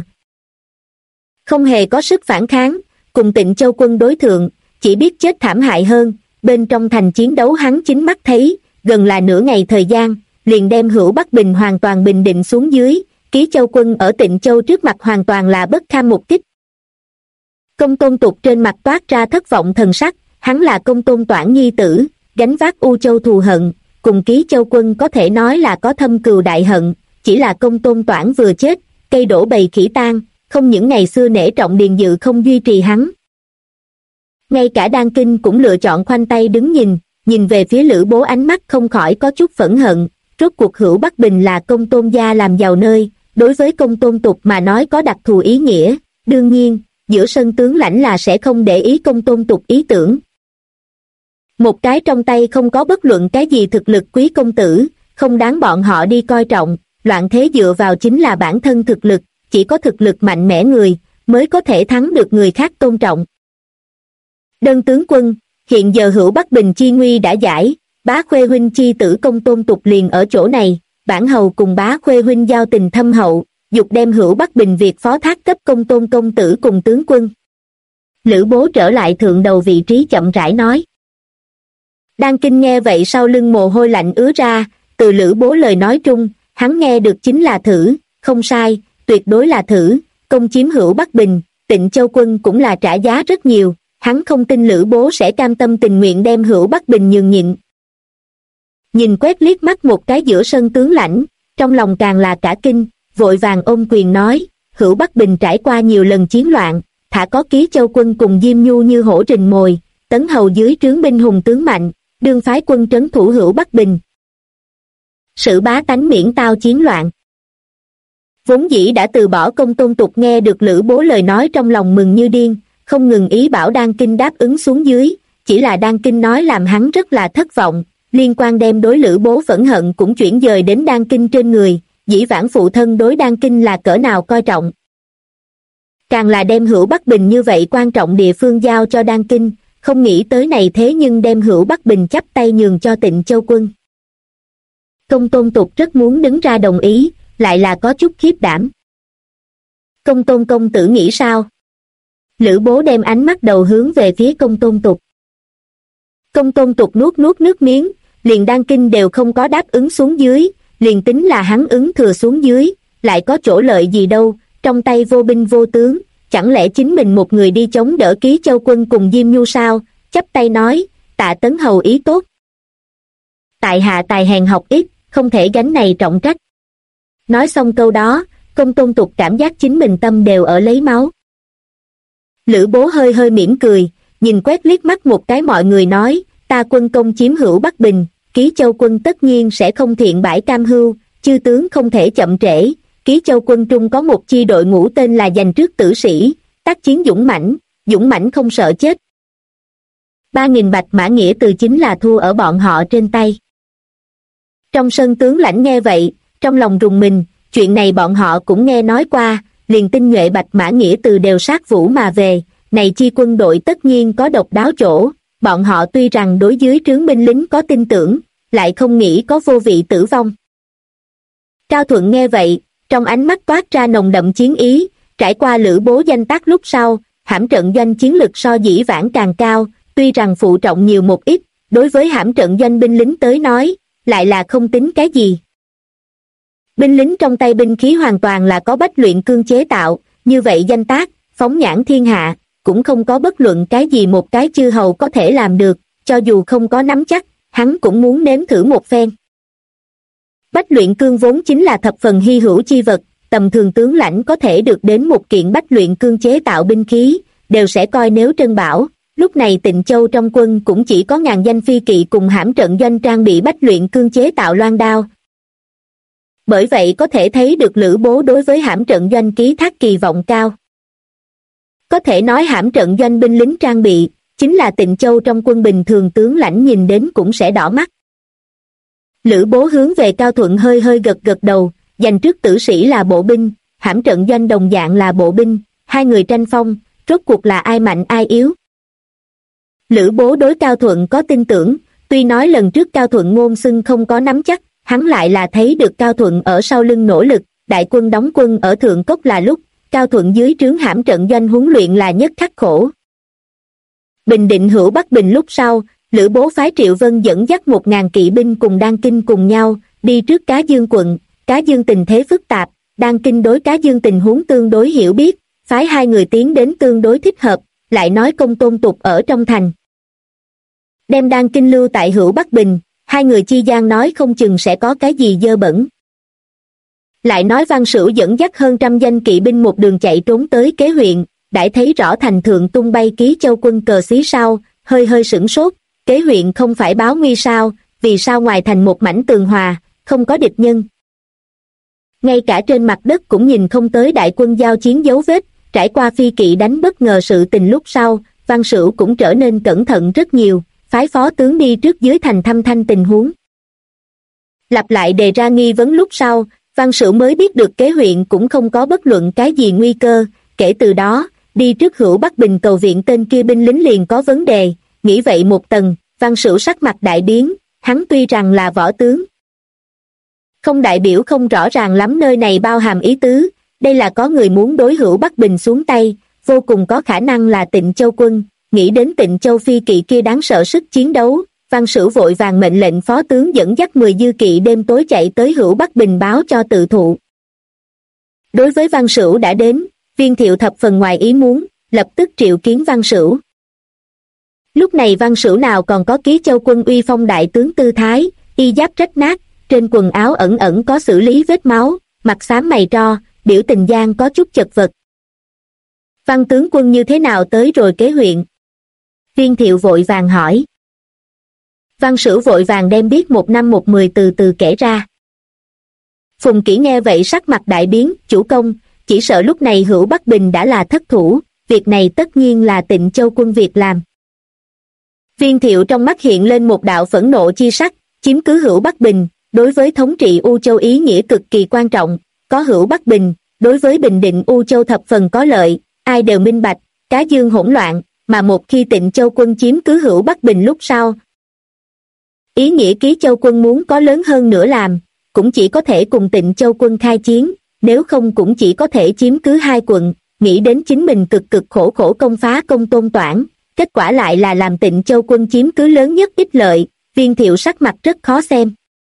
Không hề có sức phản kháng, cùng Tịnh Châu quân đối thượng, chỉ biết chết thảm hại hơn, bên trong thành chiến đấu hắn chính mắt thấy, gần là nửa ngày thời gian, liền đem Hữu Bắc Bình hoàn toàn bình định xuống dưới, Ký Châu quân ở Tịnh Châu trước mặt hoàn toàn là bất kham một kích. Công Tôn Tục trên mặt toát ra thất vọng thần sắc, hắn là Công Tôn Toản nhi tử, gánh vác U Châu thù hận, cùng Ký Châu quân có thể nói là có thâm cừu đại hận, chỉ là Công Tôn Toản vừa chết, cây đổ bầy khỉ tan, không những ngày xưa nể trọng Điền Dự không duy trì hắn. Ngay cả Đan Kinh cũng lựa chọn khoanh tay đứng nhìn về phía Lữ Bố ánh mắt không khỏi có chút phẫn hận, rốt cuộc Hữu Bắc Bình là Công Tôn gia làm giàu nơi, đối với Công Tôn Tục mà nói có đặc thù ý nghĩa, đương nhiên, giữa sân tướng lãnh là sẽ không để ý Công Tôn Tục ý tưởng. Một cái trong tay không có bất luận cái gì thực lực quý công tử, không đáng bọn họ đi coi trọng, loạn thế dựa vào chính là bản thân thực lực, chỉ có thực lực mạnh mẽ người mới có thể thắng được người khác tôn trọng. Đơn tướng quân, hiện giờ Hữu Bắc Bình chi nguy đã giải, Bá Khuê huynh chi tử Công Tôn Tục liền ở chỗ này, bản hầu cùng Bá Khuê huynh giao tình thâm hậu, dục đem Hữu Bắc Bình việc phó thác cấp Công Tôn công tử cùng tướng quân. Lữ Bố trở lại thượng đầu vị trí chậm rãi nói. Đan Kinh nghe vậy sau lưng mồ hôi lạnh ứa ra, từ Lữ Bố lời nói trung, hắn nghe được chính là thử, không sai, tuyệt đối là thử, công chiếm Hữu Bắc Bình, Tịnh Châu quân cũng là trả giá rất nhiều, hắn không tin Lữ Bố sẽ cam tâm tình nguyện đem Hữu Bắc Bình nhường nhịn. Nhìn quét liếc mắt một cái giữa sân tướng lãnh, trong lòng càng là cả kinh, vội vàng ôm quyền nói, Hữu Bắc Bình trải qua nhiều lần chiến loạn, thả có Ký Châu quân cùng Diêm Nhu như hổ rình mồi, tấn hầu dưới trướng binh hùng tướng mạnh, đương phái quân trấn thủ Hữu Bắc Bình. Sự bá tánh miễn tao chiến loạn. Vốn dĩ đã từ bỏ Công Tôn Tục nghe được Lữ Bố lời nói trong lòng mừng như điên, không ngừng ý bảo Đan Kinh đáp ứng xuống dưới, chỉ là Đan Kinh nói làm hắn rất là thất vọng, liên quan đem đối Lữ Bố phẫn hận cũng chuyển dời đến Đan Kinh trên người, dĩ vãng phụ thân đối Đan Kinh là cỡ nào coi trọng. Càng là đem Hữu Bắc Bình như vậy quan trọng địa phương giao cho Đan Kinh, không nghĩ tới này thế nhưng đem Hữu Bắc Bình chắp tay nhường cho Tịnh Châu quân. Công Tôn Tục rất muốn đứng ra đồng ý, lại là có chút khiếp đảm. Công Tôn công tử nghĩ sao? Lữ Bố đem ánh mắt đầu hướng về phía Công Tôn Tục. Công Tôn Tục nuốt nước miếng, liền Đan Kinh đều không có đáp ứng xuống dưới, liền tính là hắn ứng thừa xuống dưới, lại có chỗ lợi gì đâu, trong tay vô binh vô tướng, chẳng lẽ chính mình một người đi chống đỡ Ký Châu quân cùng Diêm Nhu sao? Chắp tay nói, tạ tấn hầu ý tốt. Tại hạ tài hèn học ít, không thể gánh này trọng trách. Nói xong câu đó, Công Tôn Tục cảm giác chính mình tâm đều ở lấy máu. Lữ Bố hơi hơi mỉm cười, nhìn quét liếc mắt một cái mọi người nói, ta quân công chiếm Hữu Bắc Bình, Ký Châu quân tất nhiên sẽ không thiện bãi cam hưu, chư tướng không thể chậm trễ. Ký Châu quân trung có một chi đội ngũ tên là Giành Trước Tử Sĩ, tác chiến dũng mãnh không sợ chết. 3.000 bạch mã nghĩa từ chính là thua ở bọn họ trên tay. Trong sân tướng lãnh nghe vậy, trong lòng rùng mình, chuyện này bọn họ cũng nghe nói qua, liền tinh nhuệ bạch mã nghĩa từ đều sát vũ mà về, này chi quân đội tất nhiên có độc đáo chỗ, bọn họ tuy rằng đối dưới trướng binh lính có tin tưởng, lại không nghĩ có vô vị tử vong. Cao Thuận nghe vậy, trong ánh mắt toát ra nồng đậm chiến ý, trải qua Lữ Bố danh tác lúc sau, hãm trận doanh chiến lực so dĩ vãng càng cao, tuy rằng phụ trọng nhiều một ít, đối với hãm trận doanh binh lính tới nói, lại là không tính cái gì. Binh lính trong tay binh khí hoàn toàn là có Bách Luyện Cương chế tạo, như vậy danh tác, phóng nhãn thiên hạ, cũng không có bất luận cái gì một cái chư hầu có thể làm được, cho dù không có nắm chắc, hắn cũng muốn nếm thử một phen. Bách Luyện Cương vốn chính là thập phần hy hữu chi vật, tầm thường tướng lãnh có thể được đến một kiện Bách Luyện Cương chế tạo binh khí, đều sẽ coi nếu trân bảo. Lúc này Tịnh Châu trong quân cũng chỉ có ngàn danh phi kỵ cùng hãm trận doanh trang bị Bách Luyện Cương chế tạo loan đao. Bởi vậy có thể thấy được Lữ Bố đối với hãm trận doanh ký thác kỳ vọng cao. Có thể nói hãm trận doanh binh lính trang bị, chính là Tịnh Châu trong quân bình thường tướng lãnh nhìn đến cũng sẽ đỏ mắt. Lữ Bố hướng về Cao Thuận hơi hơi gật đầu, Giành Trước Tử Sĩ là bộ binh, hãm trận doanh đồng dạng là bộ binh, hai người tranh phong, rốt cuộc là ai mạnh ai yếu. Lữ Bố đối Cao Thuận có tin tưởng, tuy nói lần trước Cao Thuận ngôn xưng không có nắm chắc, hắn lại là thấy được Cao Thuận ở sau lưng nỗ lực, đại quân đóng quân ở Thượng Cốc là lúc, Cao Thuận dưới trướng hãm trận doanh huấn luyện là nhất khắc khổ. Bình định Hữu Bắc Bình lúc sau, Lữ Bố phái Triệu Vân dẫn dắt 1.000 kỵ binh cùng Đan Kinh cùng nhau, đi trước Cá Dương quận, Cá Dương tình thế phức tạp, Đan Kinh đối Cá Dương tình huống tương đối hiểu biết, phái hai người tiến đến tương đối thích hợp, lại nói Công Tôn Tục ở trong thành. Đem Đan Kinh lưu tại Hữu Bắc Bình, hai người chi gian nói không chừng sẽ có cái gì dơ bẩn. Lại nói Văn Sửu dẫn dắt hơn 100 danh kỵ binh một đường chạy trốn tới Kế huyện, đã thấy rõ thành thượng tung bay Ký Châu quân cờ xí sau, hơi hơi sửng sốt, Kế huyện không phải báo nguy sao, vì sao ngoài thành một mảnh tường hòa, không có địch nhân. Ngay cả trên mặt đất cũng nhìn không tới đại quân giao chiến dấu vết, trải qua phi kỵ đánh bất ngờ sự tình lúc sau, Văn Sửu cũng trở nên cẩn thận rất nhiều, phái phó tướng đi trước dưới thành thăm thanh tình huống. Lặp lại đề ra nghi vấn lúc sau, Văn Sửu mới biết được Kế huyện cũng không có bất luận cái gì nguy cơ, kể từ đó, đi trước Hữu Bắc Bình cầu viện tên kia binh lính liền có vấn đề, nghĩ vậy một tầng, Văn Sửu sắc mặt đại biến, hắn tuy rằng là võ tướng. Không đại biểu không rõ ràng lắm nơi này bao hàm ý tứ, đây là có người muốn đối Hữu Bắc Bình xuống tay, vô cùng có khả năng là Tịnh Châu quân, nghĩ đến Tịnh Châu phi kỵ kia đáng sợ sức chiến đấu, Văn Sửu vội vàng mệnh lệnh phó tướng dẫn dắt 10 dư kỵ đêm tối chạy tới Hữu Bắc Bình báo cho Tự Thụ. Đối với Văn Sửu đã đến, Viên Thiệu thập phần ngoài ý muốn, lập tức triệu kiến Văn Sửu. Lúc này Văn Sửu nào còn có Ký Châu quân uy phong đại tướng tư thái, y giáp rách nát, trên quần áo ẩn ẩn có xử lý vết máu, mặt xám mày tro, biểu tình gian có chút chật vật. Văn tướng quân như thế nào tới rồi Kế huyện? Viên Thiệu vội vàng hỏi. Văn Sửu vội vàng đem biết 1 năm 1 10 từ từ kể ra. Phùng Kỷ nghe vậy sắc mặt đại biến, chủ công, chỉ sợ lúc này Hữu Bắc Bình đã là thất thủ, việc này tất nhiên là Tịnh Châu quân việc làm. Viên Thiệu trong mắt hiện lên một đạo phẫn nộ chi sắc, chiếm cứ Hữu Bắc Bình, đối với thống trị U Châu ý nghĩa cực kỳ quan trọng, có Hữu Bắc Bình, đối với bình định U Châu thập phần có lợi, ai đều minh bạch, Cá Dương hỗn loạn, mà một khi Tịnh Châu quân chiếm cứ Hữu Bắc Bình lúc sau. Ý nghĩa Ký Châu quân muốn có lớn hơn nữa làm, cũng chỉ có thể cùng Tịnh Châu quân khai chiến, nếu không cũng chỉ có thể chiếm cứ 2 quận, nghĩ đến chính mình cực cực khổ khổ công phá Công Tôn Toản, kết quả lại là làm Tịnh Châu quân chiếm cứ lớn nhất ích lợi, Viên Thiệu sắc mặt rất khó xem.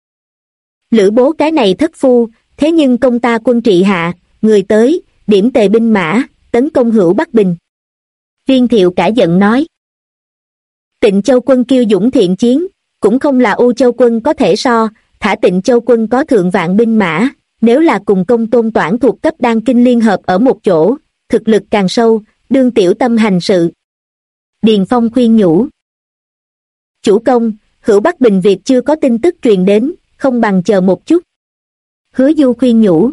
Lữ Bố cái này thất phu, thế nhưng công ta quân trị hạ, người tới, điểm tề binh mã, tấn công Hữu Bắc Bình. Viên Thiệu cả giận nói. Tịnh Châu quân kiêu dũng thiện chiến, cũng không là U Châu quân có thể so, thả Tịnh Châu quân có thượng vạn binh mã, nếu là cùng Công Tôn Toản thuộc cấp đan kinh liên hợp ở một chỗ, thực lực càng sâu, đương tiểu tâm hành sự. Điền Phong khuyên nhủ. Chủ công, Hữu Bắc Bình việc chưa có tin tức truyền đến, không bằng chờ một chút. Hứa Du khuyên nhủ.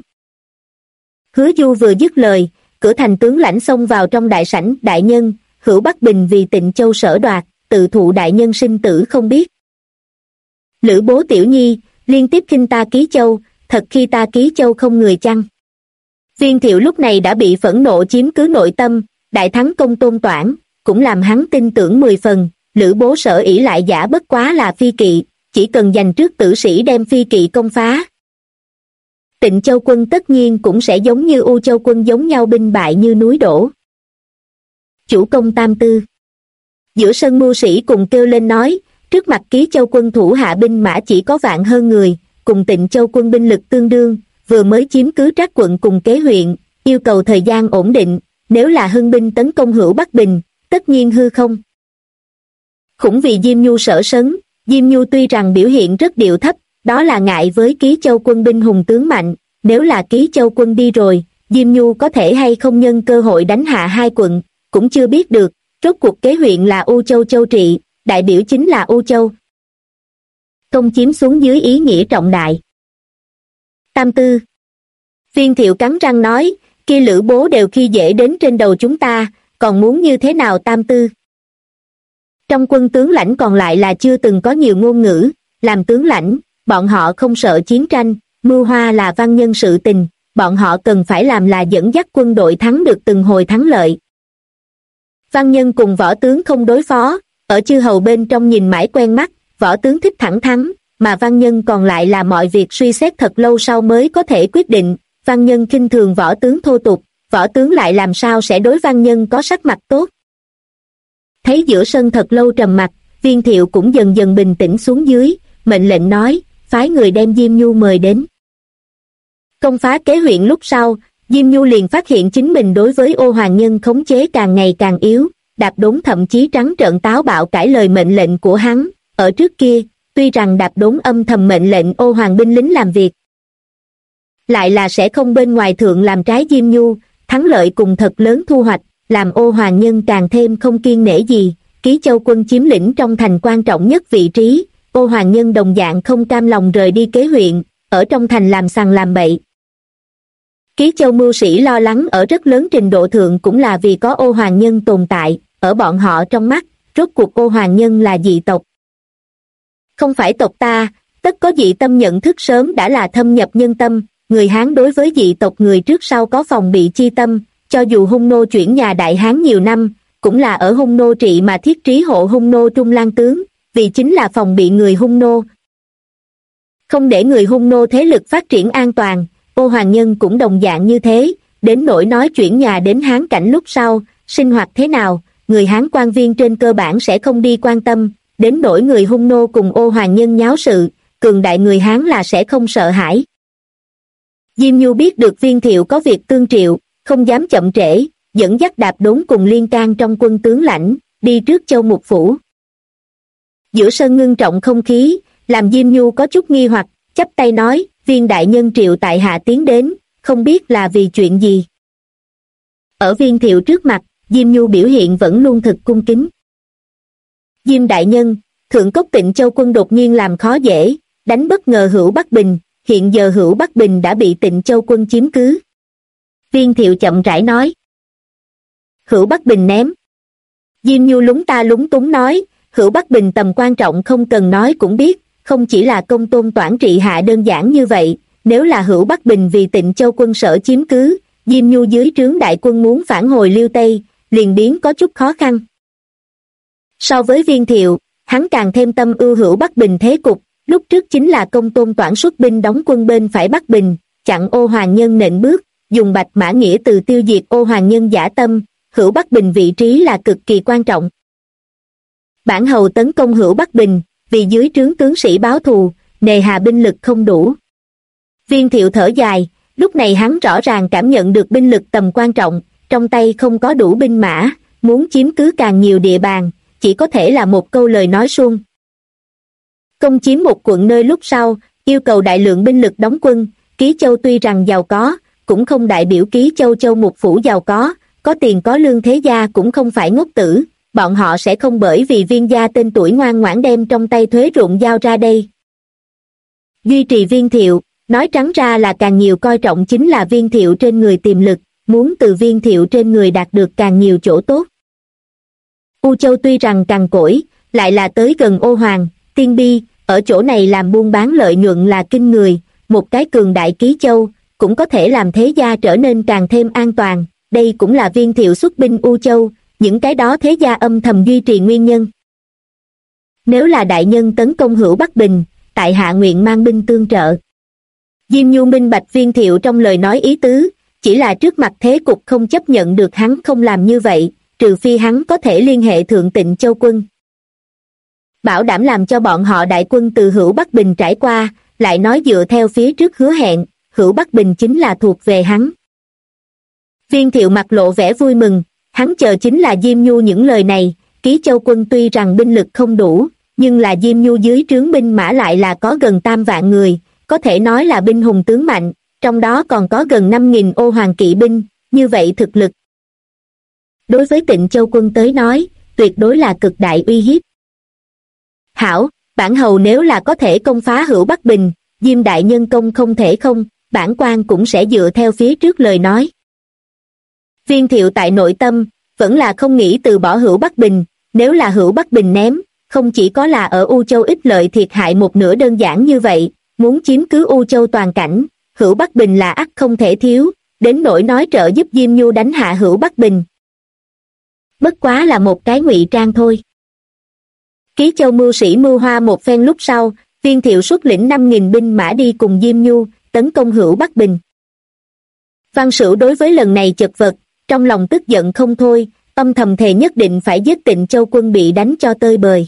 Hứa Du vừa dứt lời, cửa thành tướng lãnh xông vào trong đại sảnh, đại nhân, Hữu Bắc Bình vì Tịnh Châu sở đoạt, Tự Thụ đại nhân sinh tử không biết. Lữ Bố tiểu nhi, liên tiếp khinh ta Ký Châu, thật khi ta Ký Châu không người chăng? Viên Thiệu lúc này đã bị phẫn nộ chiếm cứ nội tâm, đại thắng Công Tôn Toản, cũng làm hắn tin tưởng 10 phần, Lữ Bố sở ỷ lại giả bất quá là phi kỵ, chỉ cần giành trước tử sĩ đem phi kỵ công phá. Tịnh Châu quân tất nhiên cũng sẽ giống như U Châu quân giống nhau binh bại như núi đổ. Chủ công Tam Tư. Giữa sân mưu sĩ cùng kêu lên nói, trước mặt Ký Châu quân thủ hạ binh mã chỉ có vạn hơn người, cùng Tịnh Châu quân binh lực tương đương, vừa mới chiếm cứ Trác quận cùng Kế huyện, yêu cầu thời gian ổn định, nếu là hưng binh tấn công Hữu Bắc Bình, tất nhiên hư không. Khủng vì Diêm Nhu sở sấn, Diêm Nhu tuy rằng biểu hiện rất điệu thấp, đó là ngại với Ký Châu quân binh hùng tướng mạnh, nếu là Ký Châu quân đi rồi, Diêm Nhu có thể hay không nhân cơ hội đánh hạ 2 quận, cũng chưa biết được, rốt cuộc Kế huyện là U Châu châu trị, đại biểu chính là U Châu. Công chiếm xuống dưới ý nghĩa trọng đại. Tam Tư. Viên Thiệu cắn răng nói, kia Lữ Bố đều khi dễ đến trên đầu chúng ta, còn muốn như thế nào Tam Tư? Trong quân tướng lãnh còn lại là chưa từng có nhiều ngôn ngữ, làm tướng lãnh, bọn họ không sợ chiến tranh, mưu hoa là văn nhân sự tình, bọn họ cần phải làm là dẫn dắt quân đội thắng được từng hồi thắng lợi. Văn nhân cùng võ tướng không đối phó, ở chư hầu bên trong nhìn mãi quen mắt, võ tướng thích thẳng thắn, mà văn nhân còn lại là mọi việc suy xét thật lâu sau mới có thể quyết định, văn nhân khinh thường võ tướng thô tục, võ tướng lại làm sao sẽ đối văn nhân có sắc mặt tốt. Thấy giữa sân thật lâu trầm mặc, Viên Thiệu cũng dần dần bình tĩnh xuống dưới, mệnh lệnh nói, phái người đem Diêm Nhu mời đến. Công phá Kế huyện lúc sau, Diêm Nhu liền phát hiện chính mình đối với Ô Hoàng Nhân khống chế càng ngày càng yếu, Đạp Đốn thậm chí trắng trợn táo bạo cãi lời mệnh lệnh của hắn, ở trước kia, tuy rằng Đạp Đốn âm thầm mệnh lệnh Ô Hoàng binh lính làm việc, lại là sẽ không bên ngoài thượng làm trái Diêm Nhu, thắng lợi cùng thật lớn thu hoạch, làm Ô Hoàng Nhân càng thêm không kiêng nể gì, Ký Châu quân chiếm lĩnh trong thành quan trọng nhất vị trí, Ô Hoàng Nhân đồng dạng không cam lòng rời đi Kế huyện, ở trong thành làm sằng làm bậy. Ký Châu mưu sĩ lo lắng ở rất lớn trình độ thượng cũng là vì có Ô Hoàng Nhân tồn tại, ở bọn họ trong mắt, rốt cuộc Ô Hoàng Nhân là dị tộc. Không phải tộc ta, tất có dị tâm nhận thức sớm đã là thâm nhập nhân tâm, người Hán đối với dị tộc người trước sau có phòng bị chi tâm, cho dù Hung Nô chuyển nhà Đại Hán nhiều năm, cũng là ở Hung Nô trị mà thiết trí hộ Hung Nô Trung Lang tướng, vì chính là phòng bị người Hung Nô. Không để người Hung Nô thế lực phát triển an toàn, Ô Hoàng Nhân cũng đồng dạng như thế, đến nỗi nói chuyển nhà đến Hán cảnh lúc sau, sinh hoạt thế nào, người Hán quan viên trên cơ bản sẽ không đi quan tâm, đến nỗi người Hung Nô cùng Ô Hoàng Nhân nháo sự, cường đại người Hán là sẽ không sợ hãi. Diêm Nhu biết được Viên Thiệu có việc tương triệu, không dám chậm trễ, dẫn dắt Đạp Đốn cùng Liên Can trong quân tướng lãnh, đi trước Châu Mục Phủ. Giữa sân ngưng trọng không khí, làm Diêm Nhu có chút nghi hoặc, chắp tay nói, Viên đại nhân triệu tại hạ tiến đến, không biết là vì chuyện gì. Ở Viên Thiệu trước mặt, Diêm Nhu biểu hiện vẫn luôn thực cung kính. Diêm đại nhân, Thượng Cốc Tịnh Châu quân đột nhiên làm khó dễ, đánh bất ngờ Hữu Bắc Bình, hiện giờ Hữu Bắc Bình đã bị Tịnh Châu quân chiếm cứ. Viên Thiệu chậm rãi nói. Hữu Bắc Bình ném. Diêm Nhu lúng ta lúng túng nói, Hữu Bắc Bình tầm quan trọng không cần nói cũng biết, không chỉ là công tôn toản trị hạ đơn giản như vậy, nếu là Hữu Bắc Bình vì Tịnh Châu quân sở chiếm cứ, Diêm Nhu dưới trướng đại quân muốn phản hồi Liêu Tây, liền biến có chút khó khăn. So với Viên Thiệu, hắn càng thêm tâm ưu Hữu Bắc Bình thế cục, lúc trước chính là công tôn toản xuất binh đóng quân bên phải Bắc Bình, chặn Ô Hoàng Nhân nện bước, dùng Bạch Mã Nghĩa từ tiêu diệt Ô Hoàng Nhân dã tâm, Hữu Bắc Bình vị trí là cực kỳ quan trọng. Bản hầu tấn công Hữu Bắc Bình, vì dưới trướng tướng sĩ báo thù, nề hà binh lực không đủ. Viên Thiệu thở dài, lúc này hắn rõ ràng cảm nhận được binh lực tầm quan trọng, trong tay không có đủ binh mã, muốn chiếm cứ càng nhiều địa bàn, chỉ có thể là một câu lời nói suông. Công chiếm một quận nơi lúc sau, yêu cầu đại lượng binh lực đóng quân, Ký Châu tuy rằng giàu có, cũng không đại biểu Ký Châu Châu Mục Phủ giàu có tiền có lương thế gia cũng không phải ngốc tử, bọn họ sẽ không bởi vì Viên gia tên tuổi ngoan ngoãn đem trong tay thuế ruộng giao ra đây. Duy trì Viên Thiệu, nói trắng ra là càng nhiều coi trọng chính là Viên Thiệu trên người tiềm lực, muốn từ Viên Thiệu trên người đạt được càng nhiều chỗ tốt. U Châu tuy rằng cằn cỗi, lại là tới gần Ô Hoàng, Tiên Bi, ở chỗ này làm buôn bán lợi nhuận là kinh người, một cái cường đại Ký Châu, cũng có thể làm thế gia trở nên càng thêm an toàn, đây cũng là Viên Thiệu xuất binh U Châu, những cái đó thế gia âm thầm duy trì nguyên nhân. Nếu là đại nhân tấn công Hữu Bắc Bình, tại hạ nguyện mang binh tương trợ. Diêm Nhu minh bạch Viên Thiệu trong lời nói ý tứ, chỉ là trước mặt thế cục không chấp nhận được hắn không làm như vậy, trừ phi hắn có thể liên hệ Thượng Tịnh Châu quân. Bảo đảm làm cho bọn họ đại quân từ Hữu Bắc Bình trải qua, lại nói dựa theo phía trước hứa hẹn, Hữu Bắc Bình chính là thuộc về hắn. Viên Thiệu mặt lộ vẻ vui mừng, hắn chờ chính là Diêm Nhu những lời này, Ký Châu quân tuy rằng binh lực không đủ, nhưng là Diêm Nhu dưới trướng binh mã lại là có gần 3 vạn người, có thể nói là binh hùng tướng mạnh, trong đó còn có gần 5.000 Ô Hoàng kỵ binh, như vậy thực lực. Đối với Tịnh Châu quân tới nói, tuyệt đối là cực đại uy hiếp. Hảo, bản hầu nếu là có thể công phá Hữu Bắc Bình, Diêm đại nhân công không thể không, bản quan cũng sẽ dựa theo phía trước lời nói. Viên Thiệu tại nội tâm, vẫn là không nghĩ từ bỏ Hữu Bắc Bình, nếu là Hữu Bắc Bình ném, không chỉ có là ở U Châu ít lợi thiệt hại một nửa đơn giản như vậy, muốn chiếm cứ U Châu toàn cảnh, Hữu Bắc Bình là ắt không thể thiếu, đến nỗi nói trợ giúp Diêm Nhu đánh hạ Hữu Bắc Bình. Bất quá là một cái ngụy trang thôi. Ký Châu mưu sĩ mưu hoa một phen lúc sau, Viên Thiệu xuất lĩnh 5.000 binh mã đi cùng Diêm Nhu, tấn công Hữu Bắc Bình. Văn Sửu đối với lần này chật vật, trong lòng tức giận không thôi, âm thầm thề nhất định phải giết Tịnh Châu quân bị đánh cho tơi bời.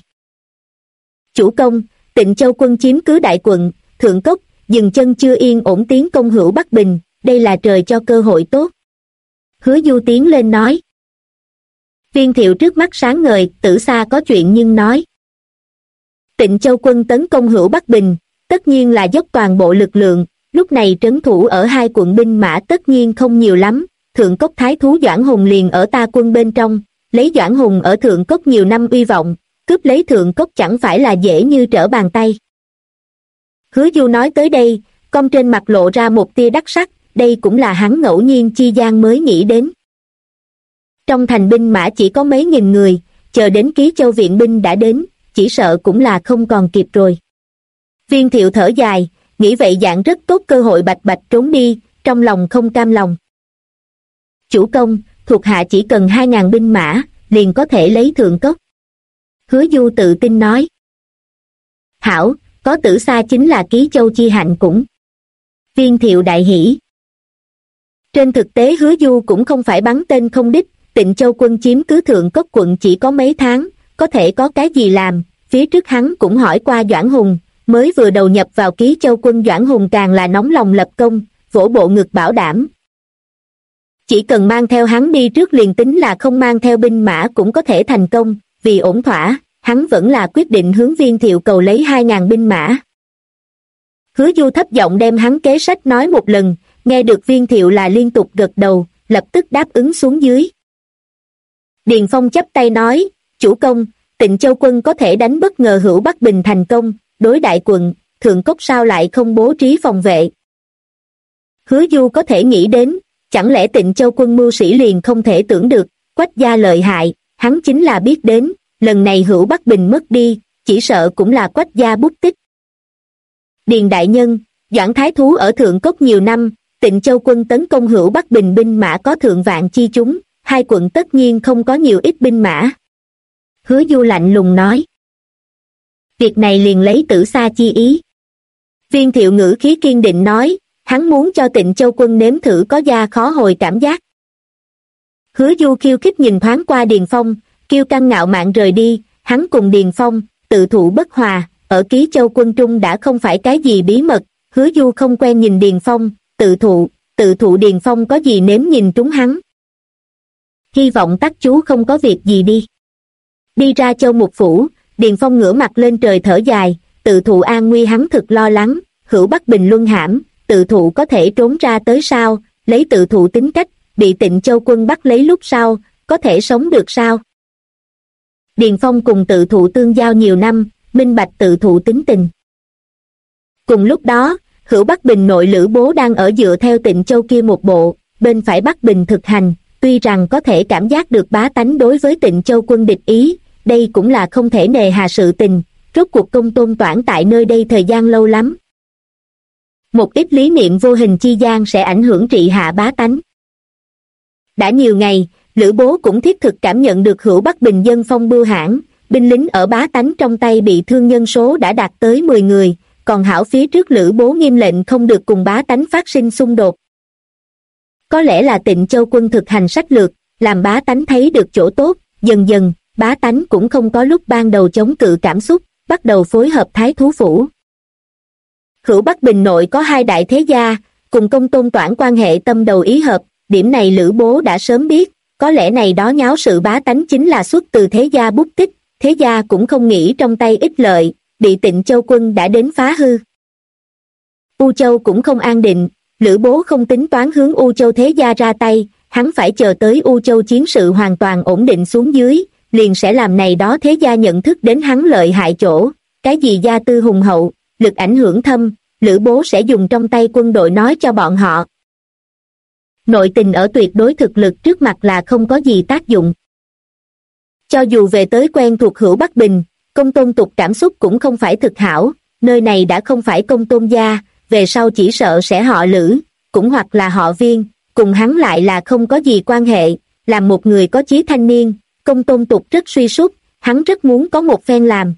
Chủ công, Tịnh Châu quân chiếm cứ đại quận, Thượng Cốc, dừng chân chưa yên ổn tiến công Hữu Bắc Bình, đây là trời cho cơ hội tốt. Hứa Du tiến lên nói. Viên Thiệu trước mắt sáng ngời, Tử Xa có chuyện nhưng nói. Tịnh Châu quân tấn công Hữu Bắc Bình, tất nhiên là dốc toàn bộ lực lượng, lúc này trấn thủ ở 2 quận binh mã tất nhiên không nhiều lắm, Thượng Cốc thái thú Doãn Hùng liền ở ta quân bên trong, lấy Doãn Hùng ở Thượng Cốc nhiều năm uy vọng, cướp lấy Thượng Cốc chẳng phải là dễ như trở bàn tay. Hứa Du nói tới đây, cong trên mặt lộ ra một tia đắc sắc, đây cũng là hắn ngẫu nhiên chi gian mới nghĩ đến. Trong thành binh mã chỉ có mấy nghìn người, chờ đến Ký Châu viện binh đã đến, chỉ sợ cũng là không còn kịp rồi. Viên Thiệu thở dài, nghĩ vậy dạng rất tốt cơ hội bạch bạch trốn đi, trong lòng không cam lòng. Chủ công, thuộc hạ chỉ cần 2.000 binh mã, liền có thể lấy Thượng Cốc. Hứa Du tự tin nói. Hảo, có Tử Sa chính là Ký Châu chi hạnh cũng. Viên Thiệu đại hỉ. Trên thực tế Hứa Du cũng không phải bắn tên không đích, Tịnh Châu quân chiếm cứ Thượng Cốc quận chỉ có mấy tháng, có thể có cái gì làm, phía trước hắn cũng hỏi qua Doãn Hùng, mới vừa đầu nhập vào Ký Châu quân Doãn Hùng càng là nóng lòng lập công, vỗ bộ ngực bảo đảm. Chỉ cần mang theo hắn đi trước liền tính là không mang theo binh mã cũng có thể thành công, vì ổn thỏa, hắn vẫn là quyết định hướng Viên Thiệu cầu lấy 2.000 binh mã. Hứa Du thấp giọng đem hắn kế sách nói một lần, nghe được Viên Thiệu là liên tục gật đầu, lập tức đáp ứng xuống dưới. Điền Phong chắp tay nói, chủ công, Tịnh Châu quân có thể đánh bất ngờ Hữu Bắc Bình thành công, đối đại quận, Thượng Cốc sao lại không bố trí phòng vệ. Hứa Du có thể nghĩ đến, chẳng lẽ Tịnh Châu quân mưu sĩ liền không thể tưởng được, Quách gia lợi hại, hắn chính là biết đến, lần này Hữu Bắc Bình mất đi, chỉ sợ cũng là Quách gia bút tích. Điền đại nhân, Doãn Thái Thú ở Thượng Cốc nhiều năm, Tịnh Châu quân tấn công Hữu Bắc Bình binh mã có thượng vạn chi chúng, hai quận tất nhiên không có nhiều ít binh mã. Hứa Du lạnh lùng nói. Việc này liền lấy Tử Sa chi ý. Viên Thiệu ngữ khí kiên định nói, hắn muốn cho Tịnh Châu quân nếm thử có da khó hồi cảm giác. Hứa Du khiêu khích nhìn thoáng qua Điền Phong, kiêu căng ngạo mạn rời đi, hắn cùng Điền Phong, tự thụ bất hòa, ở Ký Châu quân trung đã không phải cái gì bí mật, Hứa Du không quen nhìn Điền Phong, tự thụ Điền Phong có gì nếm nhìn trúng hắn. Hy vọng tắc chú không có việc gì đi. Đi ra Châu Mục Phủ, Điền Phong ngửa mặt lên trời thở dài, tự thụ an nguy hắn thực lo lắng, Hữu Bắc Bình luân hãm, tự thụ có thể trốn ra tới sao, lấy tự thụ tính cách, bị Tịnh Châu quân bắt lấy lúc sau, có thể sống được sao? Điền Phong cùng tự thụ tương giao nhiều năm, minh bạch tự thụ tính tình. Cùng lúc đó, Hữu Bắc Bình nội Lữ Bố đang ở dựa theo Tịnh Châu kia một bộ, bên phải Bắc Bình thực hành, tuy rằng có thể cảm giác được bá tánh đối với Tịnh Châu quân địch ý, đây cũng là không thể nề hà sự tình, rốt cuộc Công Tôn Toản tại nơi đây thời gian lâu lắm. Một ít lý niệm vô hình chi gian sẽ ảnh hưởng trị hạ bá tánh. Đã nhiều ngày, Lữ Bố cũng thiết thực cảm nhận được Hữu Bắc Bình dân phong bưu hãn, binh lính ở bá tánh trong tay bị thương nhân số đã đạt tới 10 người, còn hảo phía trước Lữ Bố nghiêm lệnh không được cùng bá tánh phát sinh xung đột. Có lẽ là Tịnh Châu quân thực hành sách lược, làm bá tánh thấy được chỗ tốt, dần dần, bá tánh cũng không có lúc ban đầu chống cự cảm xúc, bắt đầu phối hợp Thái Thú Phủ. Hữu Bắc Bình nội có hai đại thế gia, cùng Công Tôn Toản quan hệ tâm đầu ý hợp, điểm này Lữ Bố đã sớm biết, có lẽ này đó nháo sự bá tánh chính là xuất từ thế gia bút tích, thế gia cũng không nghĩ trong tay ích lợi, bị Tịnh Châu quân đã đến phá hư. U Châu cũng không an định, Lữ Bố không tính toán hướng U Châu thế gia ra tay, hắn phải chờ tới U Châu chiến sự hoàn toàn ổn định xuống dưới, liền sẽ làm này đó thế gia nhận thức đến hắn lợi hại chỗ, cái gì gia tư hùng hậu, lực ảnh hưởng thâm, Lữ Bố sẽ dùng trong tay quân đội nói cho bọn họ. Nội tình ở tuyệt đối thực lực trước mặt là không có gì tác dụng. Cho dù về tới quen thuộc Hữu Bắc Bình, Công Tôn Tục cảm xúc cũng không phải thực hảo, nơi này đã không phải Công Tôn gia, về sau chỉ sợ sẽ họ Lữ, cũng hoặc là họ Viên, cùng hắn lại là không có gì quan hệ, làm một người có chí thanh niên, Công Tôn Tục rất suy sút, hắn rất muốn có một phen làm.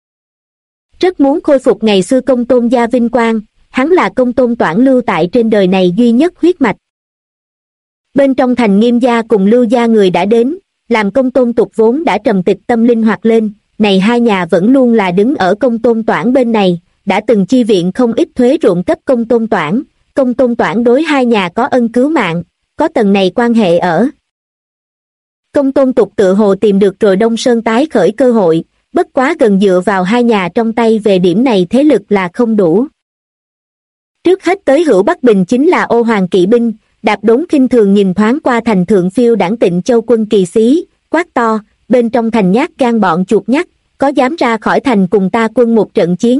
Rất muốn khôi phục ngày xưa Công Tôn gia vinh quang, hắn là Công Tôn Toản lưu tại trên đời này duy nhất huyết mạch. Bên trong thành Nghiêm gia cùng Lưu gia người đã đến, làm Công Tôn Tục vốn đã trầm tịch tâm linh hoạt lên, này hai nhà vẫn luôn là đứng ở Công Tôn Toản bên này, đã từng chi viện không ít thuế ruộng cấp Công Tôn Toản đối hai nhà có ân cứu mạng, có tầng này quan hệ ở. Công Tôn Tục tự hồ tìm được rồi Đông Sơn tái khởi cơ hội, bất quá gần dựa vào hai nhà trong tay về điểm này thế lực là không đủ. Trước hết tới Hữu Bắc Bình chính là Ô Hoàng kỵ binh, đạp đốn khinh thường nhìn thoáng qua thành thượng phiêu đảng Tịnh Châu quân kỳ xí, quát to, bên trong thành nhát gan bọn chuột nhắt, có dám ra khỏi thành cùng ta quân một trận chiến.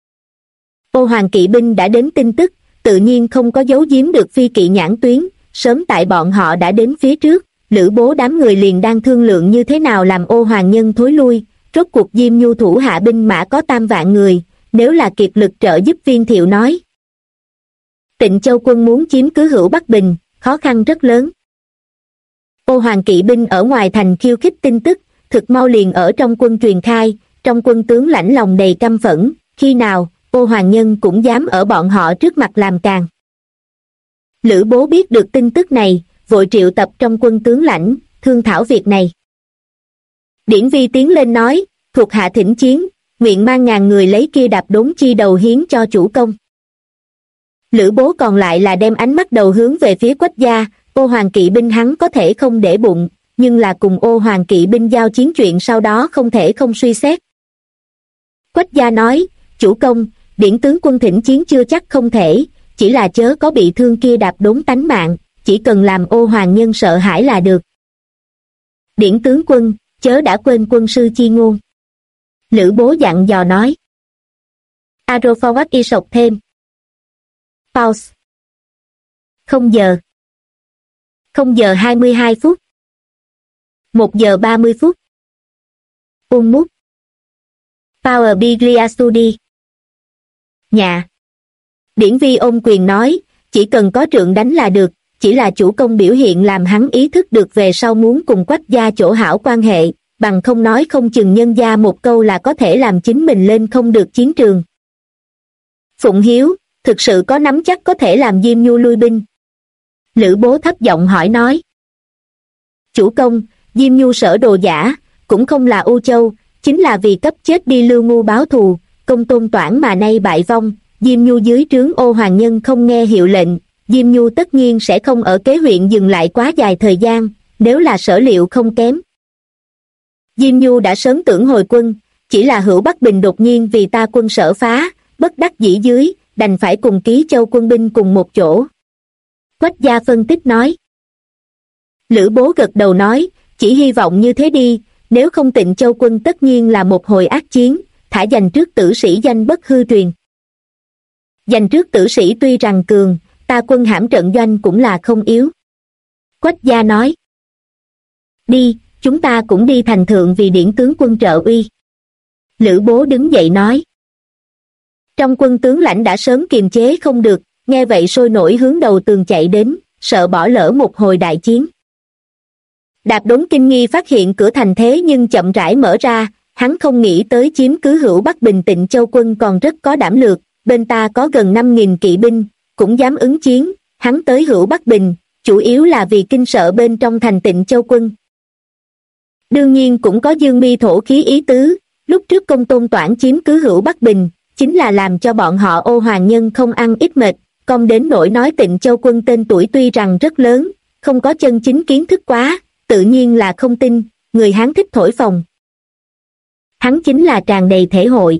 Ô Hoàng kỵ binh đã đến tin tức, tự nhiên không có giấu giếm được phi kỵ nhãn tuyến, sớm tại bọn họ đã đến phía trước, Lữ Bố đám người liền đang thương lượng như thế nào làm Ô Hoàng nhân thối lui, rốt cuộc Diêm Nhu thủ hạ binh mã có 3 vạn người, nếu là kiệt lực trợ giúp Viên Thiệu nói. Tịnh Châu quân muốn chiếm cứ Hữu Bắc Bình, khó khăn rất lớn. Ô Hoàng kỵ binh ở ngoài thành khiêu khích tin tức, thực mau liền ở trong quân truyền khai, trong quân tướng lãnh lòng đầy căm phẫn, khi nào, Ô Hoàng nhân cũng dám ở bọn họ trước mặt làm càn. Lữ Bố biết được tin tức này, vội triệu tập trong quân tướng lãnh, thương thảo việc này. Điển Vi tiến lên nói, thuộc hạ thỉnh chiến, nguyện mang ngàn người lấy kia đạp đốn chi đầu hiến cho chủ công. Lữ Bố còn lại là đem ánh mắt đầu hướng về phía Quách gia. Ô Hoàng kỵ binh hắn có thể không để bụng, nhưng là cùng Ô Hoàng kỵ binh giao chiến chuyện sau đó không thể không suy xét. Quách gia nói, chủ công, Điển tướng quân thỉnh chiến chưa chắc không thể, chỉ là chớ có bị thương kia đạp đốn tánh mạng, chỉ cần làm Ô Hoàng nhân sợ hãi là được. Điển tướng quân, chớ đã quên quân sư chi ngôn. Lữ Bố dặn dò nói. Arofawac y sộc thêm. Pause. 0 giờ. 0 giờ 22 phút. 1 giờ 30 phút. Mút. Power Biglia Studi. Nhà. Điển Vi ôm quyền nói, chỉ cần có trượng đánh là được, chỉ là chủ công biểu hiện làm hắn ý thức được về sau muốn cùng Quách gia chỗ hảo quan hệ, bằng không nói không chừng nhân gia một câu là có thể làm chính mình lên không được chiến trường. Phụng Hiếu, thực sự có nắm chắc có thể làm Diêm Nhu lui binh. Lữ Bố thấp giọng hỏi nói. Chủ công, Diêm Nhu sở đồ giả, cũng không là U Châu, chính là vì cấp chết đi Lưu Ngu báo thù, công tôn toản mà nay bại vong, Diêm Nhu dưới trướng Ô Hoàng nhân không nghe hiệu lệnh, Diêm Nhu tất nhiên sẽ không ở kế huyện dừng lại quá dài thời gian, nếu là sở liệu không kém. Diêm Nhu đã sớm tưởng hồi quân, chỉ là Hữu Bắc Bình đột nhiên vì ta quân sở phá, bất đắc dĩ dưới, đành phải cùng Ký Châu quân binh cùng một chỗ. Quách gia phân tích nói. Lữ Bố gật đầu nói, chỉ hy vọng như thế đi, nếu không Tịnh Châu quân tất nhiên là một hồi ác chiến, thả dành trước tử sĩ danh bất hư truyền. Dành trước tử sĩ tuy rằng cường, ta quân hãm trận doanh cũng là không yếu. Quách gia nói. Đi, chúng ta cũng đi thành thượng vì Điển tướng quân trợ uy. Lữ Bố đứng dậy nói. Trong quân tướng lãnh đã sớm kiềm chế không được, nghe vậy sôi nổi hướng đầu tường chạy đến, sợ bỏ lỡ một hồi đại chiến. Đạp Đốn kinh nghi phát hiện cửa thành thế nhưng chậm rãi mở ra, hắn không nghĩ tới chiếm cứ Hữu Bắc Bình Tịnh Châu quân còn rất có đảm lược, bên ta có gần 5.000 kỵ binh, cũng dám ứng chiến, hắn tới Hữu Bắc Bình, chủ yếu là vì kinh sợ bên trong thành Tịnh Châu quân. Đương nhiên cũng có dương mi thổ khí ý tứ, lúc trước công tôn toản chiếm cứ Hữu Bắc Bình, chính là làm cho bọn họ Ô Hoàng nhân không ăn ít mệt, công đến nỗi nói Tịnh Châu quân tên tuổi tuy rằng rất lớn, không có chân chính kiến thức quá, tự nhiên là không tin, người Hán thích thổi phồng. Hắn chính là tràn đầy thể hội.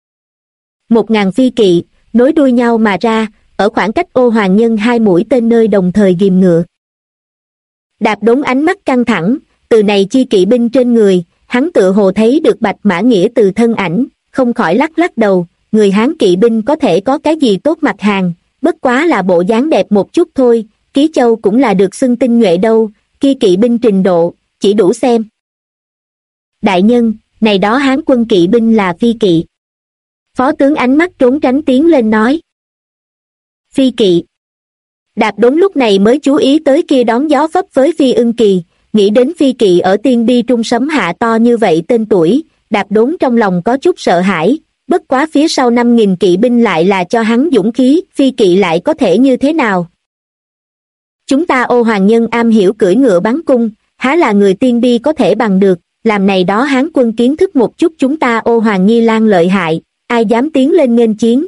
1.000 phi kỵ, nối đuôi nhau mà ra, ở khoảng cách Ô Hoàng nhân 2 mũi tên nơi đồng thời ghìm ngựa. Đạp Đốn ánh mắt căng thẳng, từ này chi kỵ binh trên người, hắn tựa hồ thấy được Bạch Mã Nghĩa từ thân ảnh, không khỏi lắc lắc đầu, người Hán kỵ binh có thể có cái gì tốt mặt hàng, bất quá là bộ dáng đẹp một chút thôi, Ký Châu cũng là được xưng tinh nhuệ đâu, kia kỵ binh trình độ, chỉ đủ xem. Đại nhân, này đó Hán quân kỵ binh là phi kỵ. Phó tướng ánh mắt trốn tránh tiến lên nói. Phi kỵ. Đạp Đốn lúc này mới chú ý tới kia đón gió phấp với Phi Ưng Kỳ, nghĩ đến phi kỵ ở tiên bi trung sấm hạ to như vậy tên tuổi, Đạp Đốn trong lòng có chút sợ hãi, bất quá phía sau 5.000 kỵ binh lại là cho hắn dũng khí, phi kỵ lại có thể như thế nào? Chúng ta Ô Hoàng nhân am hiểu cưỡi ngựa bắn cung, há là người tiên bi có thể bằng được, làm này đó Hán quân kiến thức một chút chúng ta Ô Hoàng Nhi Lan lợi hại, ai dám tiến lên nghênh chiến.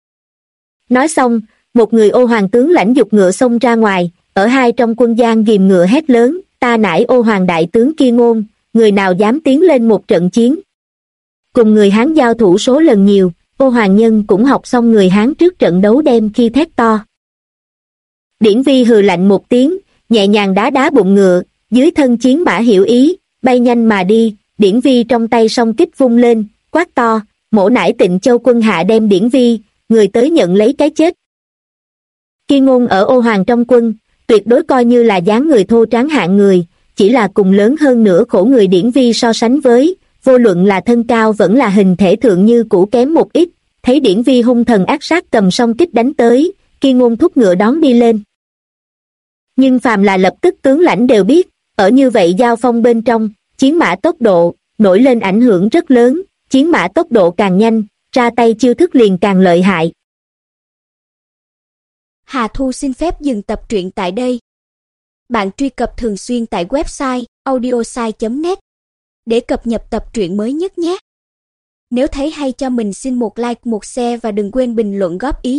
Nói xong, một người Ô Hoàng tướng lãnh dục ngựa xông ra ngoài, ở hai trong quân gian ghìm ngựa hét lớn, ta nải Ô Hoàng đại tướng kia ngôn, người nào dám tiến lên một trận chiến. Cùng người Hán giao thủ số lần nhiều, Ô Hoàng nhân cũng học xong người Hán trước trận đấu đem khi thét to. Điển Vi hừ lạnh một tiếng, nhẹ nhàng đá đá bụng ngựa, dưới thân chiến mã hiểu ý, bay nhanh mà đi, Điển Vi trong tay song kích vung lên, quát to, mổ nải Tịnh Châu quân hạ đem Điển Vi, người tới nhận lấy cái chết. Ki Ngôn ở Ô Hoàng trong quân, tuyệt đối coi như là dáng người thô tráng hạng người, chỉ là cùng lớn hơn nửa khổ người Điển Vi so sánh với, vô luận là thân cao vẫn là hình thể thượng như cũ kém một ít, thấy Điển Vi hung thần ác sát cầm song kích đánh tới, Ki Ngôn thúc ngựa đón đi lên. Nhưng phàm là lập tức tướng lãnh đều biết, Ở như vậy giao phong bên trong, chiến mã tốc độ nổi lên ảnh hưởng rất lớn, chiến mã tốc độ càng nhanh, ra tay chiêu thức liền càng lợi hại. Hà Thu xin phép dừng tập truyện tại đây. Bạn truy cập thường xuyên tại website audiosai.net để cập nhật tập truyện mới nhất nhé. Nếu thấy hay cho mình xin một like, một share và đừng quên bình luận góp ý.